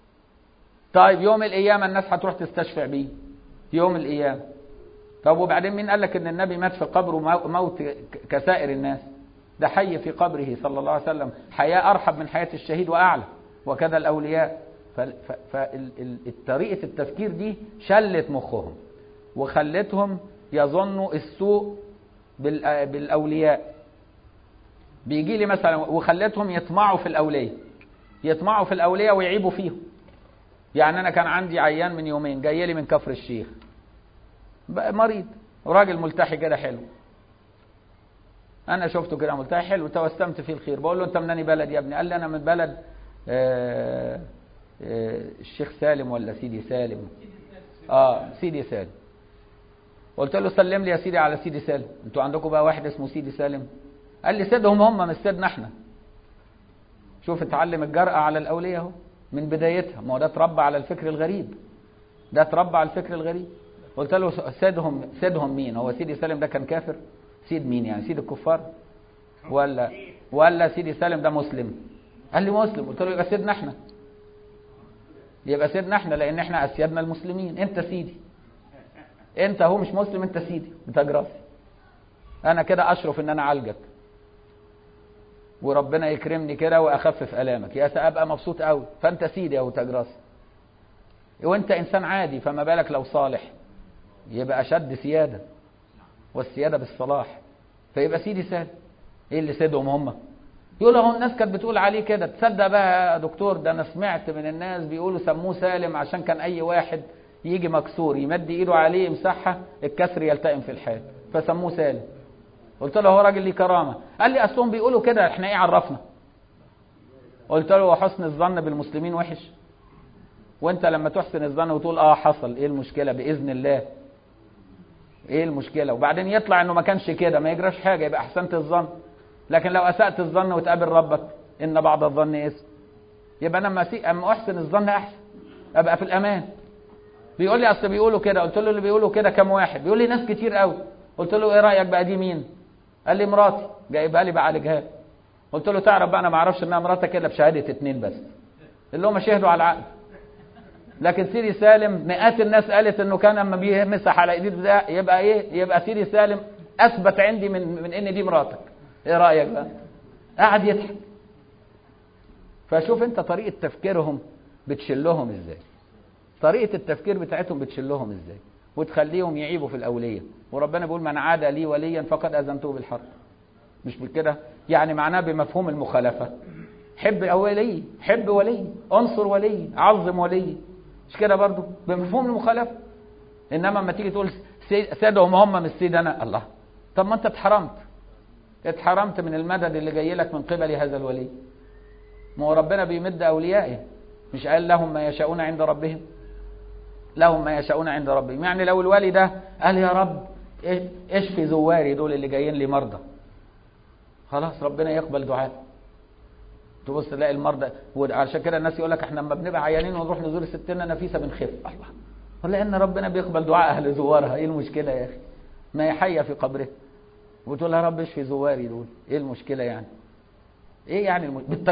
طيب يوم القيامة الناس هتروح تستشفع بيه يوم القيامة. طب وبعدين مين قال لك ان النبي مات في قبره موت كسائر الناس؟ ده حي في قبره صلى الله عليه وسلم حياة أرحب من حياة الشهيد وأعلى، وكذا الأولياء. فطريقة التفكير دي شلت مخهم وخلتهم يظنوا السوء بالأولياء. بيجي لي مثلا وخلتهم يطمعوا في الأولياء، يطمعوا في الأولياء ويعيبوا فيهم. يعني أنا كان عندي عيان من يومين جاي لي من كفر الشيخ، مريض وراجل ملتحي كده حلو، أنا شفته كده ملتحي حلو توسمت فيه الخير. بقول له أنت مناني بلد يا ابني؟ قال لي أنا من بلد الشيخ سالم ولا سيدي سالم. سيدي سالم. قلت له سلم لي يا سيدي على سيدي سالم، انتوا عندكم بقى واحد اسمه سيدي سالم؟ قال لي سيدهم هم مش سيدنا احنا. شوف اتعلم الجرأة على الأولياء اهو من بدايتها. ما هو ده اتربى على الفكر الغريب، ده اتربى على الفكر الغريب. قلت له سيدهم مين؟ هو سيدي سالم ده كان كافر؟ سيد مين يعني؟ سيد الكفار ولا سيدي سالم ده مسلم؟ قال لي مسلم. قلت له يبقى سيدنا احنا، يبقى سيدنا احنا، لان احنا اسيادنا المسلمين. انت سيدي، انت هو مش مسلم، انت سيدي بتاج راسي. انا كده اشرف ان انا اعالجك وربنا يكرمني كده واخفف الامك، يا سأبقى مبسوط قوي. فانت سيدي او تاج راسي، وانت انسان عادي، فما بالك لو صالح يبقى اشد سياده، والسياده بالصلاح. فيبقى سيدي سالم. ايه اللي سيدهم هم؟ يقول اهو الناس كانت بتقول عليه كده. تصدق بقى يا دكتور، ده انا سمعت من الناس بيقولوا سموه سالم عشان كان اي واحد يجي مكسور يمد ايده عليه يمسحها الكسر يلتئم في الحال فسموه سالم. قلت له هو راجل ليه كرامه. قال لي اصلهم بيقولوا كده، احنا ايه عرفنا؟ قلت له وحسن الظن بالمسلمين وحش؟ وانت لما تحسن الظن وتقول حصل، ايه المشكله؟ باذن الله ايه المشكله؟ وبعدين يطلع انه ما كانش كده، ما يجراش حاجه، يبقى احسنت الظن. لكن لو اسأت الظن وتقابل ربك ان بعض الظن اسم، يبقى انا اما احسن الظن احسن، ابقى في الامان. بيقول لي اصل بيقولوا كده. قلت له اللي بيقولوا كده كام واحد؟ بيقول لي ناس كتير قوي. قلت له ايه رايك بقى دي مين؟ قال لي مراتي جايبها لي بعالجها. قلت له تعرف بقى انا ما اعرفش انها مراتك كده بشهاده 2 بس اللي هم شهدوا على العقد. لكن سيدي سالم مئات الناس قالت انه كان اما بيمسح على ايديه ده يبقى ايه؟ يبقى سيدي سالم اثبت عندي من ان دي مراتك. ايه رايك بقى؟ قاعد يضحك. فشوف انت طريقه تفكيرهم بتشلهم ازاي، طريقه التفكير بتاعتهم بتشلهم ازاي وتخليهم يعيبوا في الاوليه. وربنا بيقول من عادى لي وليا فقد اذنته بالحرب. مش بكده يعني معناه بمفهوم المخالفة. حب ولي، حب ولي، انصر ولي، عظم ولي، مش كده برضو بمفهوم المخالفة. انما لما تيجي تقول سيدهم هم مش سيد انا، الله، طب ما انت اتحرمت من المدد اللي جاي لك من قبل هذا الولي. ما هو ربنا بيمد اوليائه، مش قال لهم ما يشاءون عند ربهم؟ لهم ما يشاءون عند ربهم. يعني لو الولي ده قال يا رب اشفي زواري دول اللي جايين لي مرضى، خلاص ربنا يقبل دعاء. تبص تلاقي المرضى، وعشان كده الناس يقول لك احنا لما بنبقى عيانين ونروح نزور ستنا نفيسه بنخف، الله، ولان ربنا بيقبل دعاء اهل زوارها. ايه المشكله يا اخي؟ ما هي حيه في قبرها وتقول يا رب اشفي زواري دول، ايه المشكله يعني؟ ايه يعني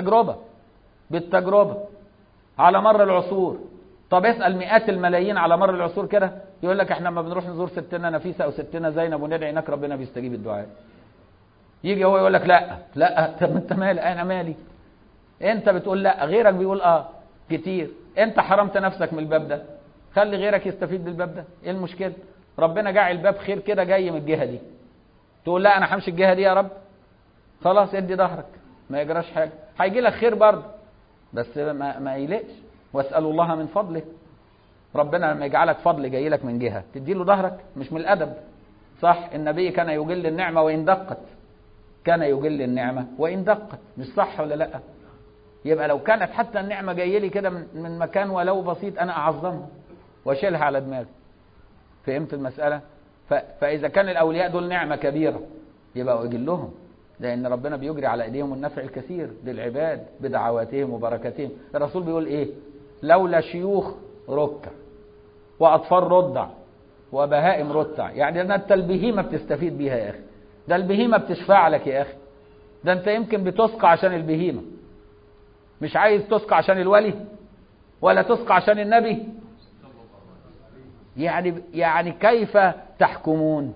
بالتجربه على مر العصور. طب اسال مئات الملايين على مر العصور كده، يقول لك احنا لما بنروح نزور ستنا نفيسه او ستنا زينب وندعي هناك ربنا بيستجيب الدعاء. يجي هو يقول لك لا، طب انت مالي؟ انا مالي؟ انت بتقول لا، غيرك بيقول كتير. انت حرمت نفسك من الباب ده، خلي غيرك يستفيد بالباب ده. ايه المشكله؟ ربنا جاعل باب خير كده جاي من الجهه دي، تقول لا انا همشي الجهه دي يا رب، خلاص ادي ظهرك، ما يجراش حاجه، هيجي لك خير برضه، بس ما يقلقش. واسالوا الله من فضله. ربنا لما يجعلك فضل جاي لك من جهه تدي له ظهرك، مش من الادب. صح، النبي كان يجل النعمه وان دقت، كان يجل النعمه وان دقت، مش صح ولا لا؟ يبقى لو كانت حتى النعمه جايه لي كده من مكان ولو بسيط، انا اعظمها واشيلها على دماغي. فهمت المساله؟ فاذا كان الاولياء دول نعمه كبيره يبقى اجلهم، لان ربنا بيجري على ايديهم النفع الكثير للعباد بدعواتهم وبركاتهم. الرسول بيقول ايه؟ لولا شيوخ ركع واطفال رضع وبهائم رتع. يعني ده انت البهيمه بتستفيد بيها يا اخي، ده البهيمه بتشفع لك يا اخي، ده انت يمكن بتسقى عشان البهيمه، مش عايز تسقى عشان الولي ولا تسقى عشان النبي. يعني كيف تحكمون؟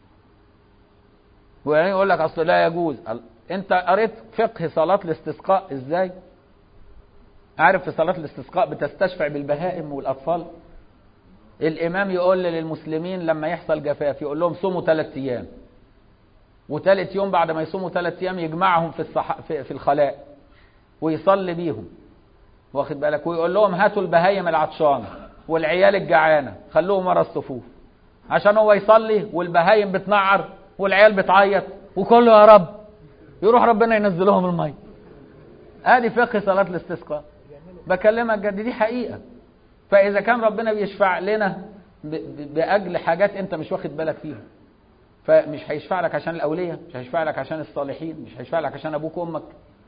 ويعني يقول لك اصل لا يجوز. انت قريت فقه صلاة الاستسقاء ازاي؟ عارف في صلاة الاستسقاء بتستشفع بالبهائم والاطفال. الامام يقول للمسلمين لما يحصل جفاف يقول لهم صوموا 3 ايام، وثالث يوم بعد ما يصوموا 3 ايام يجمعهم في الخلاء ويصلي بيهم، واخد بالك، ويقول لهم هاتوا البهايم العطشانه والعيال الجعانه خلوهم ورا الصفوف، عشان هو يصلي والبهايم بتنعر والعيال بتعيط وكله يا رب، يروح ربنا ينزلهم الميه. ادي فقه صلاه الاستسقاء، بكلمك جد، دي حقيقه. فاذا كان ربنا بيشفع لنا باجل حاجات انت مش واخد بالك فيها، فمش هيشفع لك عشان الاولياء، مش هيشفع لك عشان الصالحين، مش هيشفع لك عشان ابوك وامك.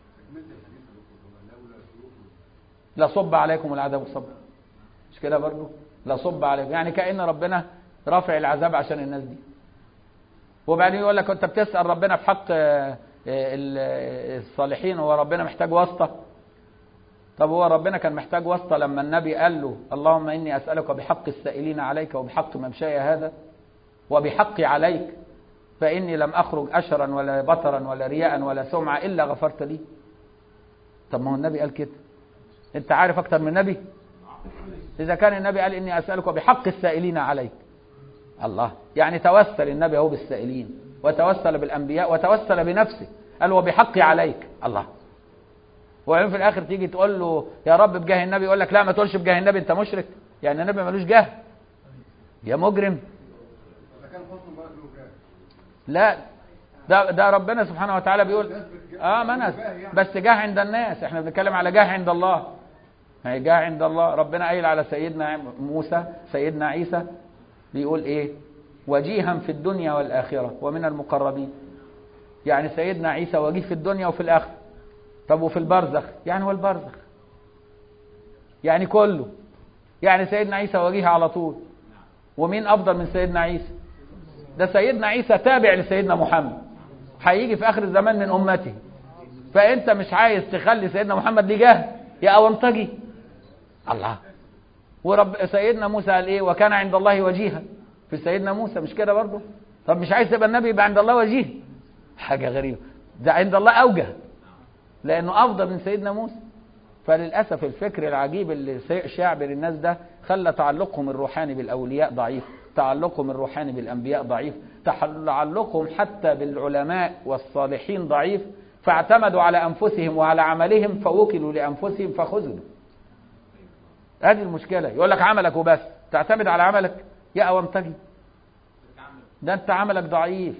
لا صب عليكم العذاب صب، مش كده برضو؟ لا صب عليكم، يعني كأن ربنا رافع العذاب عشان الناس دي. وبعدين يقول لك انت بتسأل ربنا في حق الصالحين، هو ربنا محتاج واسطة؟ طب هو ربنا كان محتاج واسطة لما النبي قال له اللهم إني أسألك بحق السائلين عليك وبحق ممشاي هذا وبحقي عليك فإني لم أخرج أشرا ولا بطرا ولا رياء ولا سمعة إلا غفرت لي؟ طب ما هو النبي قال كده، انت عارف اكتر من النبي؟ اذا كان النبي قال اني اسالك بحق السائلين عليك، الله، يعني توسل النبي هو بالسائلين وتوسل بالانبياء وتوسل بنفسه، قال وبحقي عليك، الله. وبعدين في الاخر تيجي تقول له يا رب بجاه النبي، يقول لك لا ما تقولش بجاه النبي، انت مشرك، يعني النبي ملوش جاه يا مجرم. لا ده ربنا سبحانه وتعالى بيقول منس، بس جاه عند الناس، احنا بنتكلم على جاه عند الله. هي جاه عند الله، ربنا قايل على سيدنا موسى سيدنا عيسى بيقول ايه؟ وجيها في الدنيا والآخرة ومن المقربين. يعني سيدنا عيسى وجيه في الدنيا وفي الآخرة. طب وفي البرزخ؟ يعني والبرزخ يعني كله، يعني سيدنا عيسى وجيه على طول. ومين أفضل من سيدنا عيسى؟ ده سيدنا عيسى تابع لسيدنا محمد، هيجي في آخر الزمان من أمته، فأنت مش عايز تخلي سيدنا محمد ليه جاه يا أونطجي؟ الله. ورب سيدنا موسى قال ايه؟ وكان عند الله وجيها في سيدنا موسى، مش كده برضه؟ طب مش عايز تبقى النبي يبقى عند الله وجيه؟ حاجة غريبة، ده عند الله أوجه لأنه أفضل من سيدنا موسى. فللأسف الفكر العجيب اللي شاع بين الناس ده خلى تعلقهم الروحاني بالأولياء ضعيف، تعلقهم الروحاني بالأنبياء ضعيف، تعلقهم حتى بالعلماء والصالحين ضعيف، فاعتمدوا على أنفسهم وعلى عملهم فوكلوا لأنفسهم فخذلوا. هذه المشكلة. يقول لك عملك وبس، تعتمد على عملك يا أونطجي، ده أنت عملك ضعيف،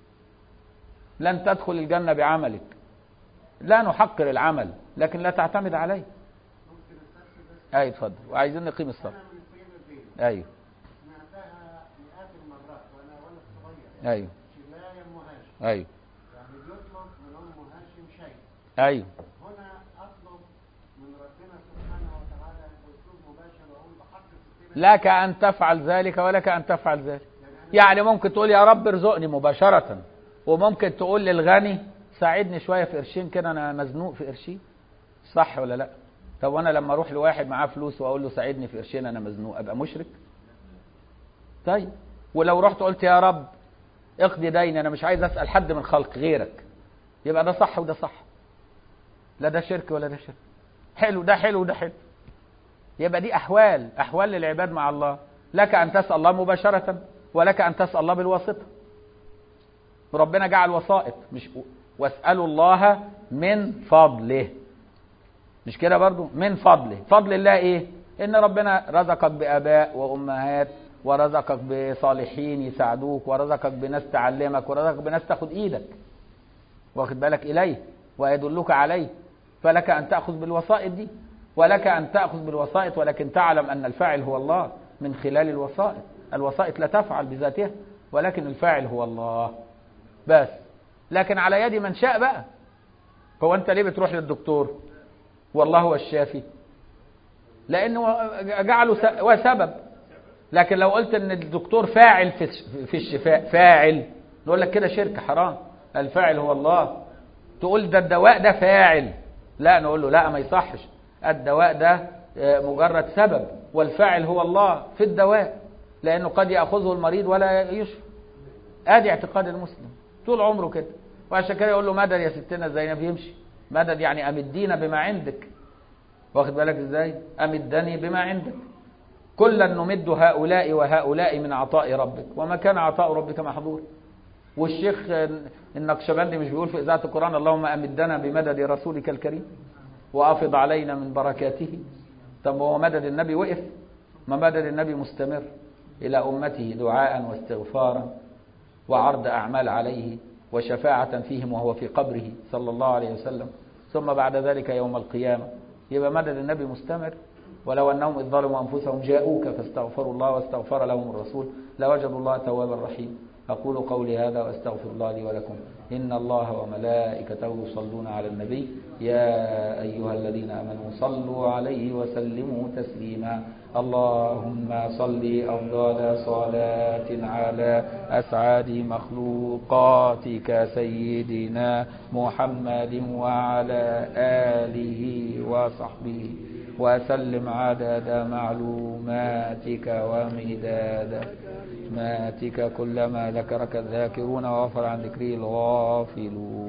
لن تدخل الجنة بعملك. لا نحقر العمل لكن لا تعتمد عليه. ايوه اتفضل. وعايزين نقيم الصلاة. ايوه سمعتها مئات المرات وانا صغير. ايوه لا يا ام هاشم. ايوه يعني بيطلب من ام هاشم شيء. ايوه هنا اطلب من ربنا سبحانه وتعالى باسلوب مباشر واقول بحق الستين. لك ان تفعل ذلك ولك ان تفعل ذلك. يعني ممكن تقول يا رب ارزقني مباشرة، وممكن تقول للغني ساعدني شوية في قرشين كده، انا مزنوق في قرشين. صح ولا لا؟ طب وانا لما اروح لواحد معاه فلوس واقول له ساعدني في قرشين انا مزنوق، ابقى مشرك؟ طيب ولو رحت قلت يا رب اقضي ديني، انا مش عايز اسال حد من خلق غيرك، يبقى ده صح وده صح؟ لا ده شرك ولا ده شرك. حلو ده حلو وده حلو. يبقى دي احوال للعباد مع الله. لك ان تسال الله مباشره ولك ان تسال الله بالواسطه. ربنا جعل وسائط، مش واسالوا الله من فضله، مش كده برضو؟ من فضله. فضل الله ايه؟ ان ربنا رزقك باباء وامهات، ورزقك بصالحين يساعدوك، ورزقك بناس تعلمك، ورزقك بناس تاخد ايدك واخد بالك اليه ويدلوك عليه. فلك ان تاخذ بالوسائط دي، ولك ان تاخذ بالوسائط ولكن تعلم ان الفاعل هو الله من خلال الوسائط. الوسائط لا تفعل بذاتها ولكن الفاعل هو الله بس. لكن على يد من شاء بقى. هو انت ليه بتروح للدكتور والله هو الشافي؟ لانه جعله سبب. لكن لو قلت ان الدكتور فاعل في الشفاء، فاعل، نقول لك كده شرك حرام. الفاعل هو الله. تقول ده الدواء ده فاعل، لا نقول له لا ما يصحش، الدواء ده مجرد سبب والفاعل هو الله في الدواء، لانه قد ياخذه المريض ولا يشفى. ادي اعتقاد المسلم طول عمره كده. وعشان كده يقول له مدد يا ستنا زينب، يمشي مدد يعني امدينا بما عندك، واخد بالك ازاي؟ امدني بما عندك. كلا نمد هؤلاء وهؤلاء من عطاء ربك وما كان عطاء ربك محظور. والشيخ النقشبندي مش بيقول في اذاعه القران اللهم امدنا بمدد رسولك الكريم وافض علينا من بركاته؟ طب هو مدد النبي وقف؟ ما مدد النبي مستمر الى امته دعاء واستغفارا وعرض اعمال عليه وشفاعة فيهم وهو في قبره صلى الله عليه وسلم، ثم بعد ذلك يوم القيامة. يبقى مدد النبي مستمر. ولو أنهم إذ ظلموا أنفسهم جاءوك فاستغفروا الله واستغفر لهم الرسول لوجدوا الله توابا رحيما. أقول قولي هذا وأستغفر الله لي ولكم. إن الله وملائكته يصلون على النبي يا أيها الذين آمنوا صلوا عليه وسلموا تسليما. اللهم صل أفضل صلاة على أسعد مخلوقاتك سيدنا محمد وعلى آله وصحبه وسلم عدد معلوماتك ومداد ماتك كلما ذكرك الذاكرون وغفر عن ذكره الغافلون.